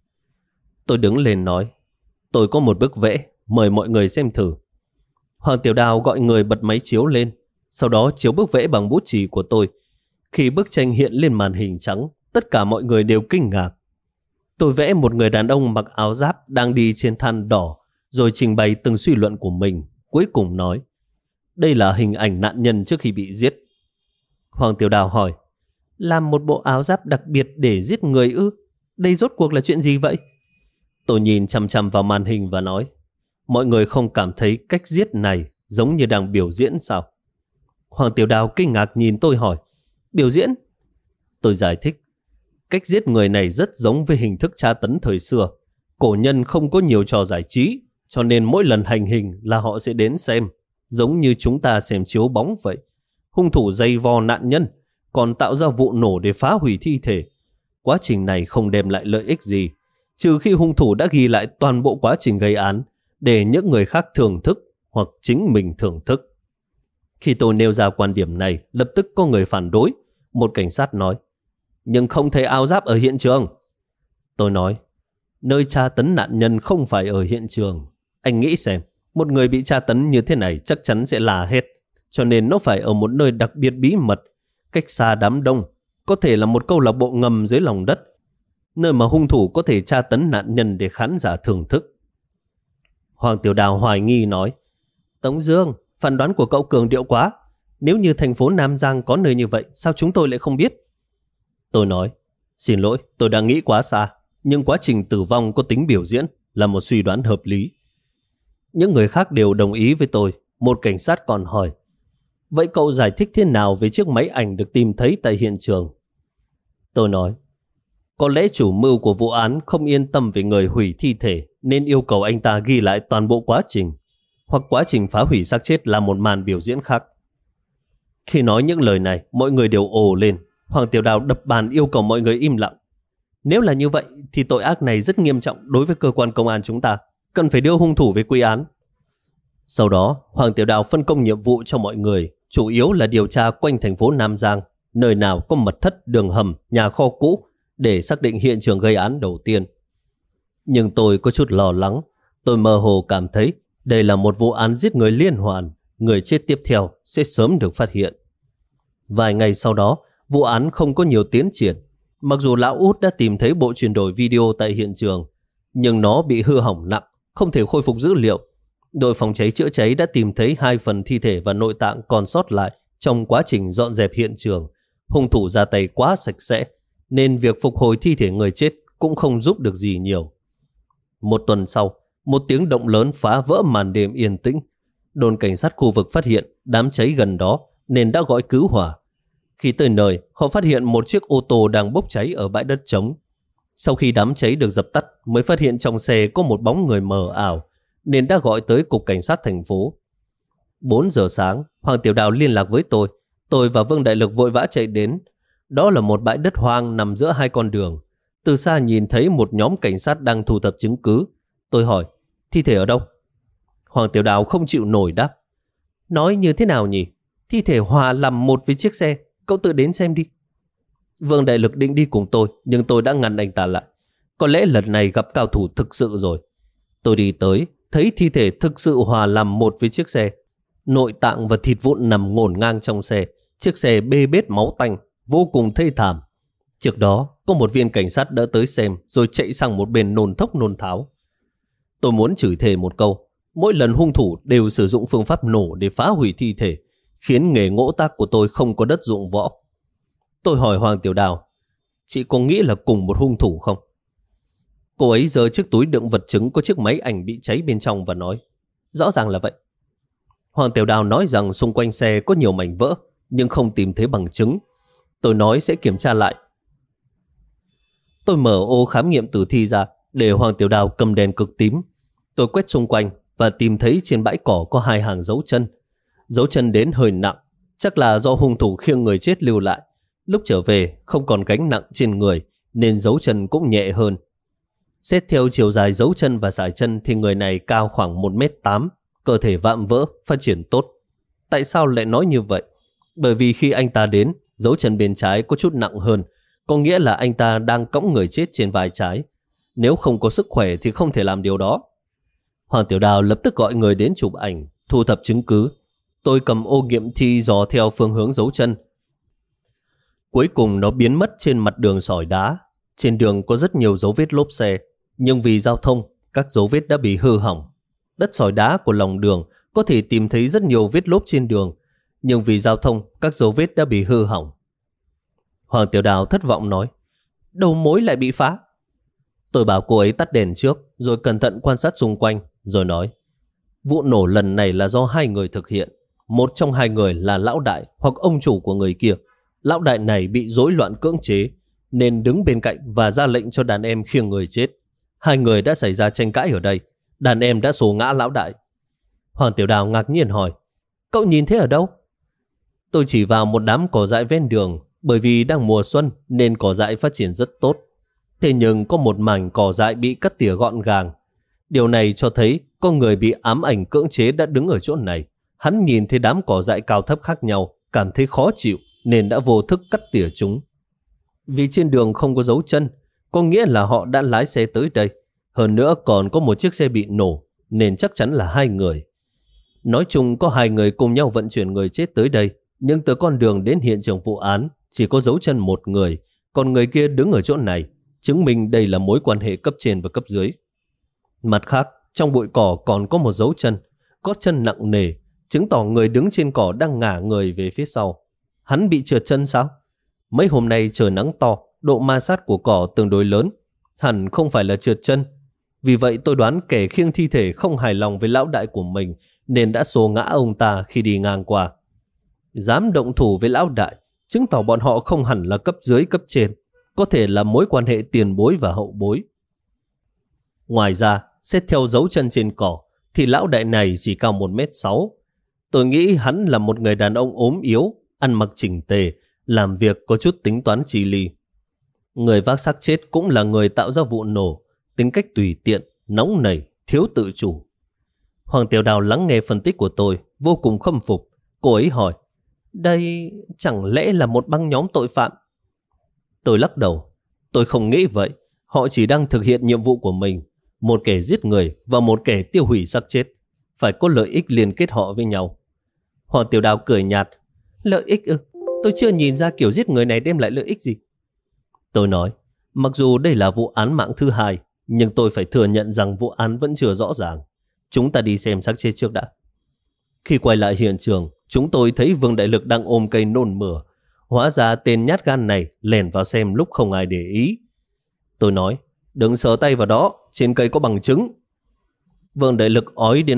Tôi đứng lên nói, tôi có một bức vẽ, mời mọi người xem thử. Hoàng Tiểu Đào gọi người bật máy chiếu lên, sau đó chiếu bức vẽ bằng bút chì của tôi. Khi bức tranh hiện lên màn hình trắng, tất cả mọi người đều kinh ngạc. Tôi vẽ một người đàn ông mặc áo giáp đang đi trên than đỏ, rồi trình bày từng suy luận của mình. Cuối cùng nói, đây là hình ảnh nạn nhân trước khi bị giết. Hoàng Tiểu Đào hỏi, làm một bộ áo giáp đặc biệt để giết người ư? Đây rốt cuộc là chuyện gì vậy? Tôi nhìn chằm chằm vào màn hình và nói, mọi người không cảm thấy cách giết này giống như đang biểu diễn sao? Hoàng Tiểu Đào kinh ngạc nhìn tôi hỏi, biểu diễn? Tôi giải thích, cách giết người này rất giống với hình thức tra tấn thời xưa. Cổ nhân không có nhiều trò giải trí, cho nên mỗi lần hành hình là họ sẽ đến xem, giống như chúng ta xem chiếu bóng vậy. Hung thủ dây vò nạn nhân, còn tạo ra vụ nổ để phá hủy thi thể. Quá trình này không đem lại lợi ích gì, trừ khi hung thủ đã ghi lại toàn bộ quá trình gây án để những người khác thưởng thức hoặc chính mình thưởng thức. Khi tôi nêu ra quan điểm này, lập tức có người phản đối. Một cảnh sát nói, nhưng không thấy áo giáp ở hiện trường. Tôi nói, nơi tra tấn nạn nhân không phải ở hiện trường. Anh nghĩ xem, một người bị tra tấn như thế này chắc chắn sẽ là hết, cho nên nó phải ở một nơi đặc biệt bí mật, cách xa đám đông, có thể là một câu lạc bộ ngầm dưới lòng đất, nơi mà hung thủ có thể tra tấn nạn nhân để khán giả thưởng thức. Hoàng Tiểu Đào hoài nghi nói, Tống Dương, phán đoán của cậu cường điệu quá. Nếu như thành phố Nam Giang có nơi như vậy, sao chúng tôi lại không biết? Tôi nói, xin lỗi, tôi đang nghĩ quá xa, nhưng quá trình tử vong có tính biểu diễn, là một suy đoán hợp lý. Những người khác đều đồng ý với tôi. Một cảnh sát còn hỏi, vậy cậu giải thích thế nào về chiếc máy ảnh được tìm thấy tại hiện trường? Tôi nói, có lẽ chủ mưu của vụ án không yên tâm về người hủy thi thể nên yêu cầu anh ta ghi lại toàn bộ quá trình, hoặc quá trình phá hủy xác chết là một màn biểu diễn khác. Khi nói những lời này, mọi người đều ồ lên. Hoàng Tiểu Đào đập bàn yêu cầu mọi người im lặng. Nếu là như vậy thì tội ác này rất nghiêm trọng đối với cơ quan công an chúng ta, cần phải đưa hung thủ về quy án. Sau đó, Hoàng Tiểu Đào phân công nhiệm vụ cho mọi người, chủ yếu là điều tra quanh thành phố Nam Giang, nơi nào có mật thất, đường hầm, nhà kho cũ để xác định hiện trường gây án đầu tiên. Nhưng tôi có chút lo lắng. Tôi mơ hồ cảm thấy đây là một vụ án giết người liên hoàn, người chết tiếp theo sẽ sớm được phát hiện. Vài ngày sau đó, vụ án không có nhiều tiến triển. Mặc dù lão Út đã tìm thấy bộ chuyển đổi video tại hiện trường, nhưng nó bị hư hỏng nặng, không thể khôi phục dữ liệu. Đội phòng cháy chữa cháy đã tìm thấy 2 phần thi thể và nội tạng còn sót lại trong quá trình dọn dẹp hiện trường. Hung thủ ra tay quá sạch sẽ, nên việc phục hồi thi thể người chết cũng không giúp được gì nhiều. Một tuần sau, một tiếng động lớn phá vỡ màn đêm yên tĩnh. Đồn cảnh sát khu vực phát hiện đám cháy gần đó nên đã gọi cứu hỏa. Khi tới nơi, họ phát hiện một chiếc ô tô đang bốc cháy ở bãi đất trống. Sau khi đám cháy được dập tắt, mới phát hiện trong xe có một bóng người mờ ảo, nên đã gọi tới cục cảnh sát thành phố. 4 giờ sáng, Hoàng Tiểu Đào liên lạc với tôi. Tôi và Vương Đại Lực vội vã chạy đến. Đó là một bãi đất hoang nằm giữa 2 con đường. Từ xa nhìn thấy một nhóm cảnh sát đang thu thập chứng cứ. Tôi hỏi, thi thể ở đâu? Hoàng Tiểu Đào không chịu nổi đáp, nói như thế nào nhỉ? Thi thể hòa làm một với chiếc xe, cậu tự đến xem đi. Vương Đại Lực định đi cùng tôi, nhưng tôi đã ngăn anh ta lại. Có lẽ lần này gặp cao thủ thực sự rồi. Tôi đi tới, thấy thi thể thực sự hòa làm một với chiếc xe. Nội tạng và thịt vụn nằm ngổn ngang trong xe. Chiếc xe bê bết máu tanh, vô cùng thê thảm. Trước đó, có một viên cảnh sát đã tới xem, rồi chạy sang một bên nôn thốc nôn tháo. Tôi muốn chửi thề một câu. Mỗi lần hung thủ đều sử dụng phương pháp nổ để phá hủy thi thể, khiến nghề ngỗ tác của tôi không có đất dụng võ. Tôi hỏi Hoàng Tiểu Đào, chị có nghĩ là cùng một hung thủ không? Cô ấy giơ chiếc túi đựng vật chứng có chiếc máy ảnh bị cháy bên trong và nói, rõ ràng là vậy. Hoàng Tiểu Đào nói rằng xung quanh xe có nhiều mảnh vỡ, nhưng không tìm thấy bằng chứng. Tôi nói sẽ kiểm tra lại. Tôi mở ô khám nghiệm tử thi ra để Hoàng Tiểu Đào cầm đèn cực tím. Tôi quét xung quanh và tìm thấy trên bãi cỏ có 2 hàng dấu chân. Dấu chân đến hơi nặng, chắc là do hung thủ khiêng người chết lưu lại. Lúc trở về không còn gánh nặng trên người nên dấu chân cũng nhẹ hơn. Xét theo chiều dài dấu chân và sải chân thì người này cao khoảng 1m8, cơ thể vạm vỡ, phát triển tốt. Tại sao lại nói như vậy? Bởi vì khi anh ta đến, dấu chân bên trái có chút nặng hơn, có nghĩa là anh ta đang cõng người chết trên vai trái. Nếu không có sức khỏe thì không thể làm điều đó. Hoàng Tiểu Đào lập tức gọi người đến chụp ảnh, thu thập chứng cứ. Tôi cầm ô nghiệm thi dò theo phương hướng dấu chân. Cuối cùng nó biến mất trên mặt đường sỏi đá. Trên đường có rất nhiều dấu vết lốp xe, nhưng vì giao thông, các dấu vết đã bị hư hỏng. Đất sỏi đá của lòng đường có thể tìm thấy rất nhiều vết lốp trên đường, nhưng vì giao thông, các dấu vết đã bị hư hỏng. Hoàng Tiểu Đào thất vọng nói, đầu mối lại bị phá. Tôi bảo cô ấy tắt đèn trước, rồi cẩn thận quan sát xung quanh, rồi nói, vụ nổ lần này là do 2 người thực hiện. Một trong 2 người là lão đại hoặc ông chủ của người kia. Lão đại này bị rối loạn cưỡng chế, nên đứng bên cạnh và ra lệnh cho đàn em khiêng người chết. 2 người đã xảy ra tranh cãi ở đây. Đàn em đã xô ngã lão đại. Hoàng Tiểu Đào ngạc nhiên hỏi, cậu nhìn thấy ở đâu? Tôi chỉ vào một đám cỏ dại ven đường, bởi vì đang mùa xuân nên cỏ dại phát triển rất tốt. Thế nhưng có một mảnh cỏ dại bị cắt tỉa gọn gàng. Điều này cho thấy có người bị ám ảnh cưỡng chế đã đứng ở chỗ này. Hắn nhìn thấy đám cỏ dại cao thấp khác nhau, cảm thấy khó chịu nên đã vô thức cắt tỉa chúng. Vì trên đường không có dấu chân, có nghĩa là họ đã lái xe tới đây. Hơn nữa còn có một chiếc xe bị nổ, nên chắc chắn là 2 người. Nói chung có 2 người cùng nhau vận chuyển người chết tới đây, nhưng từ con đường đến hiện trường vụ án chỉ có dấu chân 1 người, còn người kia đứng ở chỗ này, chứng minh đây là mối quan hệ cấp trên và cấp dưới. Mặt khác, trong bụi cỏ còn có một dấu chân, gót chân nặng nề, chứng tỏ người đứng trên cỏ đang ngả người về phía sau. Hắn bị trượt chân sao? Mấy hôm nay trời nắng to, độ ma sát của cỏ tương đối lớn, hẳn không phải là trượt chân. Vì vậy tôi đoán kẻ khiêng thi thể không hài lòng với lão đại của mình nên đã xô ngã ông ta khi đi ngang qua. Dám động thủ với lão đại, chứng tỏ bọn họ không hẳn là cấp dưới cấp trên, có thể là mối quan hệ tiền bối và hậu bối. Ngoài ra, xét theo dấu chân trên cỏ thì lão đại này chỉ cao 1m6. Tôi nghĩ hắn là một người đàn ông ốm yếu, ăn mặc chỉnh tề, làm việc có chút tính toán chi ly. Người vác xác chết cũng là người tạo ra vụ nổ, tính cách tùy tiện, nóng nảy, thiếu tự chủ. Hoàng Tiểu Đào lắng nghe phân tích của tôi, vô cùng khâm phục. Cô ấy hỏi, đây chẳng lẽ là một băng nhóm tội phạm? Tôi lắc đầu, tôi không nghĩ vậy. Họ chỉ đang thực hiện nhiệm vụ của mình. Một kẻ giết người và một kẻ tiêu hủy xác chết, phải có lợi ích liên kết họ với nhau. Hoàng Tiểu Đào cười nhạt, lợi ích ư? Tôi chưa nhìn ra kiểu giết người này đem lại lợi ích gì. Tôi nói, mặc dù đây là vụ án mạng thứ 2, nhưng tôi phải thừa nhận rằng vụ án vẫn chưa rõ ràng. Chúng ta đi xem xác chết trước đã. Khi quay lại hiện trường, chúng tôi thấy Vương Đại Lực đang ôm cây nôn mửa. Hóa ra tên nhát gan này lèn vào xem lúc không ai để ý. Tôi nói, đừng sờ tay vào đó, trên cây có bằng chứng. Vương Đại Lực ói đến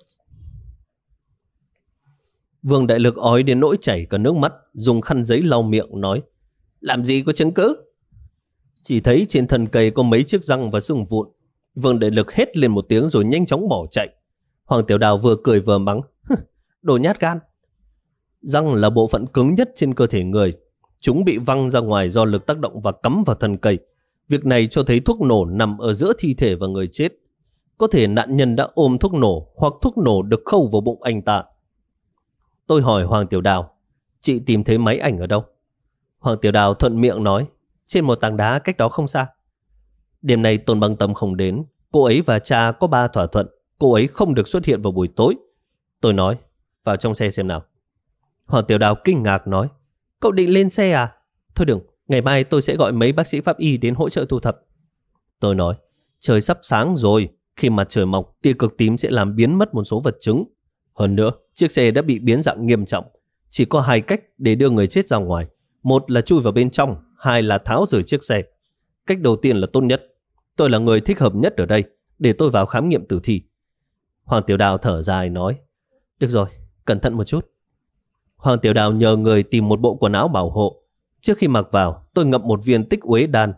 nỗi chảy cả nước mắt, dùng khăn giấy lau miệng nói, làm gì có chứng cứ? Chỉ thấy trên thân cây có mấy chiếc răng và xương vụn. Vương Đại Lực hét lên một tiếng rồi nhanh chóng bỏ chạy. Hoàng Tiểu Đào vừa cười vừa mắng, đồ nhát gan. Răng là bộ phận cứng nhất trên cơ thể người. Chúng bị văng ra ngoài do lực tác động và cắm vào thân cây. Việc này cho thấy thuốc nổ nằm ở giữa thi thể và người chết. Có thể nạn nhân đã ôm thuốc nổ hoặc thuốc nổ được khâu vào bụng anh ta. Tôi hỏi Hoàng Tiểu Đào, chị tìm thấy máy ảnh ở đâu? Hoàng Tiểu Đào thuận miệng nói, trên một tảng đá cách đó không xa. Đêm nay Tôn Băng Tâm không đến. Cô ấy và cha có 3 thỏa thuận. Cô ấy không được xuất hiện vào buổi tối. Tôi nói, vào trong xe xem nào. Hoàng Tiểu Đào kinh ngạc nói, cậu định lên xe à? Thôi đừng, ngày mai tôi sẽ gọi mấy bác sĩ pháp y đến hỗ trợ thu thập. Tôi nói, trời sắp sáng rồi. Khi mặt trời mọc, tia cực tím sẽ làm biến mất một số vật chứng. Hơn nữa, chiếc xe đã bị biến dạng nghiêm trọng. Chỉ có 2 cách để đưa người chết ra ngoài. Một là chui vào bên trong, 2 là tháo rời chiếc xe. Cách đầu tiên là tốt nhất. Tôi là người thích hợp nhất ở đây, để tôi vào khám nghiệm tử thi. Hoàng Tiểu Đào thở dài nói, được rồi, cẩn thận một chút. Hoàng Tiểu Đào nhờ người tìm một bộ quần áo bảo hộ. Trước khi mặc vào, tôi ngậm một viên tích uế đan.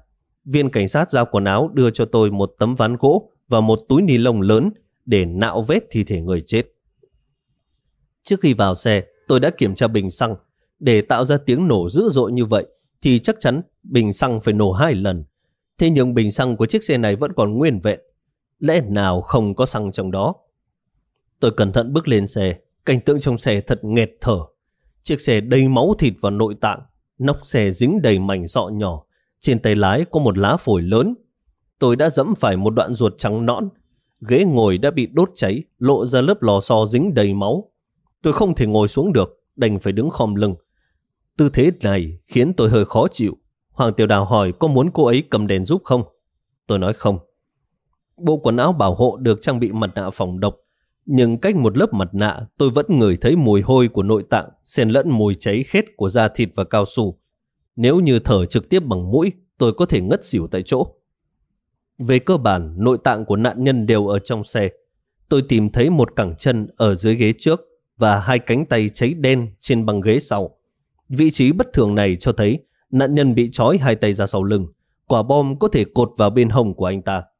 Viên cảnh sát giao quần áo đưa cho tôi một tấm ván gỗ và một túi ni lông lớn để nạo vết thi thể người chết. Trước khi vào xe, tôi đã kiểm tra bình xăng. Để tạo ra tiếng nổ dữ dội như vậy thì chắc chắn bình xăng phải nổ 2 lần. Thế nhưng bình xăng của chiếc xe này vẫn còn nguyên vẹn. Lẽ nào không có xăng trong đó? Tôi cẩn thận bước lên xe. Cảnh tượng trong xe thật nghẹt thở. Chiếc xe đầy máu thịt và nội tạng. Nóc xe dính đầy mảnh sọ nhỏ. Trên tay lái có một lá phổi lớn. Tôi đã dẫm phải một đoạn ruột trắng nõn. Ghế ngồi đã bị đốt cháy, lộ ra lớp lò xo dính đầy máu. Tôi không thể ngồi xuống được, đành phải đứng khom lưng. Tư thế này khiến tôi hơi khó chịu. Hoàng Tiểu Đào hỏi có muốn cô ấy cầm đèn giúp không? Tôi nói không. Bộ quần áo bảo hộ được trang bị mặt nạ phòng độc, nhưng cách một lớp mặt nạ tôi vẫn ngửi thấy mùi hôi của nội tạng xen lẫn mùi cháy khét của da thịt và cao su. Nếu như thở trực tiếp bằng mũi, tôi có thể ngất xỉu tại chỗ. Về cơ bản, nội tạng của nạn nhân đều ở trong xe. Tôi tìm thấy một cẳng chân ở dưới ghế trước và 2 cánh tay cháy đen trên băng ghế sau. Vị trí bất thường này cho thấy nạn nhân bị trói 2 tay ra sau lưng. Quả bom có thể cột vào bên hông của anh ta.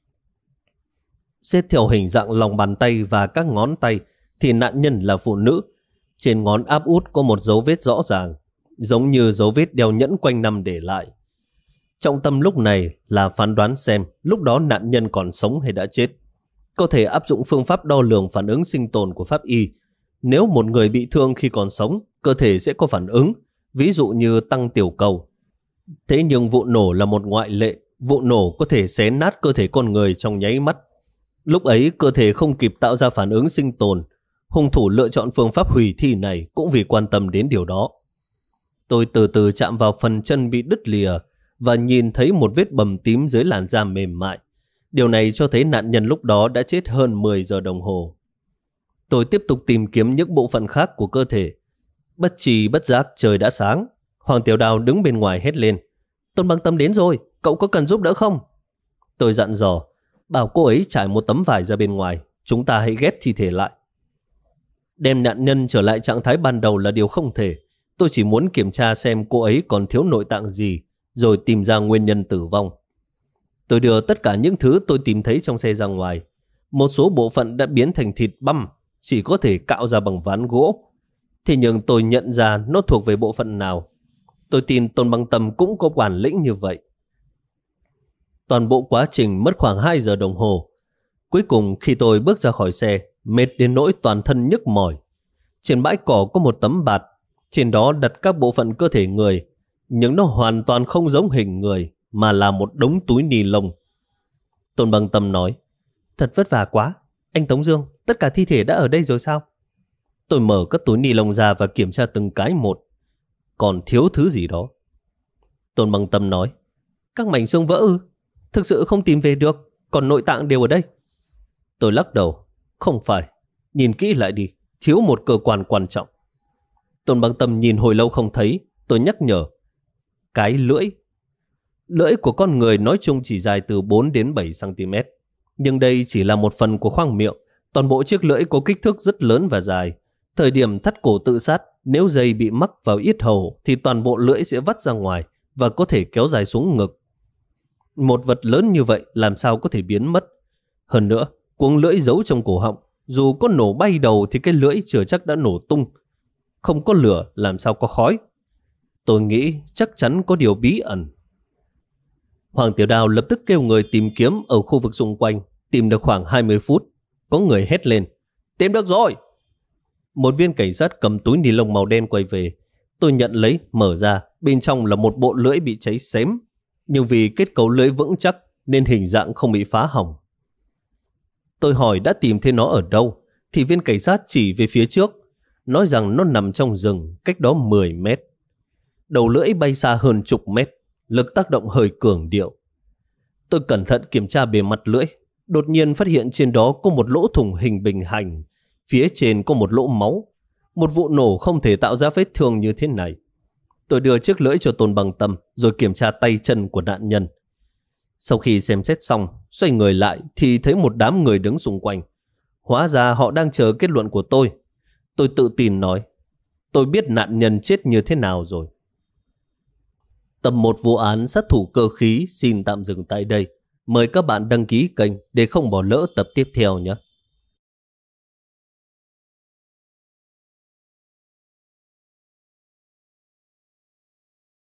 Xét theo hình dạng lòng bàn tay và các ngón tay thì nạn nhân là phụ nữ. Trên ngón áp út có một dấu vết rõ ràng, giống như dấu vết đeo nhẫn quanh năm để lại. Trọng tâm lúc này là phán đoán xem lúc đó nạn nhân còn sống hay đã chết. Có thể áp dụng phương pháp đo lường phản ứng sinh tồn của pháp y. Nếu một người bị thương khi còn sống, cơ thể sẽ có phản ứng, ví dụ như tăng tiểu cầu. Thế nhưng vụ nổ là một ngoại lệ. Vụ nổ có thể xé nát cơ thể con người trong nháy mắt. Lúc ấy cơ thể không kịp tạo ra phản ứng sinh tồn. Hung thủ lựa chọn phương pháp hủy thi này cũng vì quan tâm đến điều đó. Tôi từ từ chạm vào phần chân bị đứt lìa và nhìn thấy một vết bầm tím dưới làn da mềm mại. Điều này cho thấy nạn nhân lúc đó đã chết hơn 10 giờ đồng hồ. Tôi tiếp tục tìm kiếm những bộ phận khác của cơ thể. Bất tri bất giác trời đã sáng. Hoàng Tiểu Đào đứng bên ngoài hét lên: Tôn Băng Tâm đến rồi, cậu có cần giúp đỡ không? Tôi dặn dò: bảo cô ấy trải một tấm vải ra bên ngoài, chúng ta hãy ghép thi thể lại. Đem nạn nhân trở lại trạng thái ban đầu là điều không thể. Tôi chỉ muốn kiểm tra xem cô ấy còn thiếu nội tạng gì, rồi tìm ra nguyên nhân tử vong. Tôi đưa tất cả những thứ tôi tìm thấy trong xe ra ngoài. Một số bộ phận đã biến thành thịt băm, chỉ có thể cạo ra bằng ván gỗ. Thế nhưng tôi nhận ra nó thuộc về bộ phận nào. Tôi tin Tôn Băng Tâm cũng có bản lĩnh như vậy. Toàn bộ quá trình mất khoảng 2 giờ đồng hồ. Cuối cùng khi tôi bước ra khỏi xe, mệt đến nỗi toàn thân nhức mỏi. Trên bãi cỏ có một tấm bạt, trên đó đặt các bộ phận cơ thể người, nhưng nó hoàn toàn không giống hình người, mà là một đống túi ni lông. Tôn Băng Tâm nói: Thật vất vả quá. Anh Tống Dương, tất cả thi thể đã ở đây rồi sao? Tôi mở các túi ni lông ra và kiểm tra từng cái một. Còn thiếu thứ gì đó. Tôn Băng Tâm nói: Các mảnh xương vỡ ư? Thực sự không tìm về được, còn nội tạng đều ở đây. Tôi lắc đầu: Không phải, nhìn kỹ lại đi, thiếu một cơ quan quan trọng. Tôn Băng Tâm nhìn hồi lâu không thấy. Tôi nhắc nhở: Cái lưỡi. Lưỡi của con người nói chung chỉ dài từ 4 đến 7 cm. Nhưng đây chỉ là một phần của khoang miệng. Toàn bộ chiếc lưỡi có kích thước rất lớn và dài. Thời điểm thắt cổ tự sát, nếu dây bị mắc vào yết hầu thì toàn bộ lưỡi sẽ vắt ra ngoài và có thể kéo dài xuống ngực. Một vật lớn như vậy làm sao có thể biến mất? Hơn nữa, cuống lưỡi giấu trong cổ họng, dù có nổ bay đầu thì cái lưỡi chưa chắc đã nổ tung. Không có lửa làm sao có khói? Tôi nghĩ chắc chắn có điều bí ẩn. Hoàng Tiểu Đào lập tức kêu người tìm kiếm ở khu vực xung quanh. Tìm được khoảng 20 phút, có người hét lên: Tìm được rồi! Một viên cảnh sát cầm túi ni lông màu đen quay về. Tôi nhận lấy, mở ra. Bên trong là một bộ lưỡi bị cháy xém, nhưng vì kết cấu lưỡi vững chắc nên hình dạng không bị phá hỏng. Tôi hỏi đã tìm thấy nó ở đâu, thì viên cảnh sát chỉ về phía trước, nói rằng nó nằm trong rừng cách đó 10 mét. Đầu lưỡi bay xa hơn chục mét, lực tác động hơi cường điệu. Tôi cẩn thận kiểm tra bề mặt lưỡi, đột nhiên phát hiện trên đó có một lỗ thủng hình bình hành, phía trên có một lỗ máu. Một vụ nổ không thể tạo ra vết thương như thế này. Tôi đưa chiếc lưỡi cho Tôn Băng Tâm rồi kiểm tra tay chân của nạn nhân. Sau khi xem xét xong, xoay người lại thì thấy một đám người đứng xung quanh. Hóa ra họ đang chờ kết luận của tôi. Tôi tự tin nói: Tôi biết nạn nhân chết như thế nào rồi. Tập 1 vụ án sát thủ cơ khí xin tạm dừng tại đây. Mời các bạn đăng ký kênh để không bỏ lỡ tập tiếp theo nhé.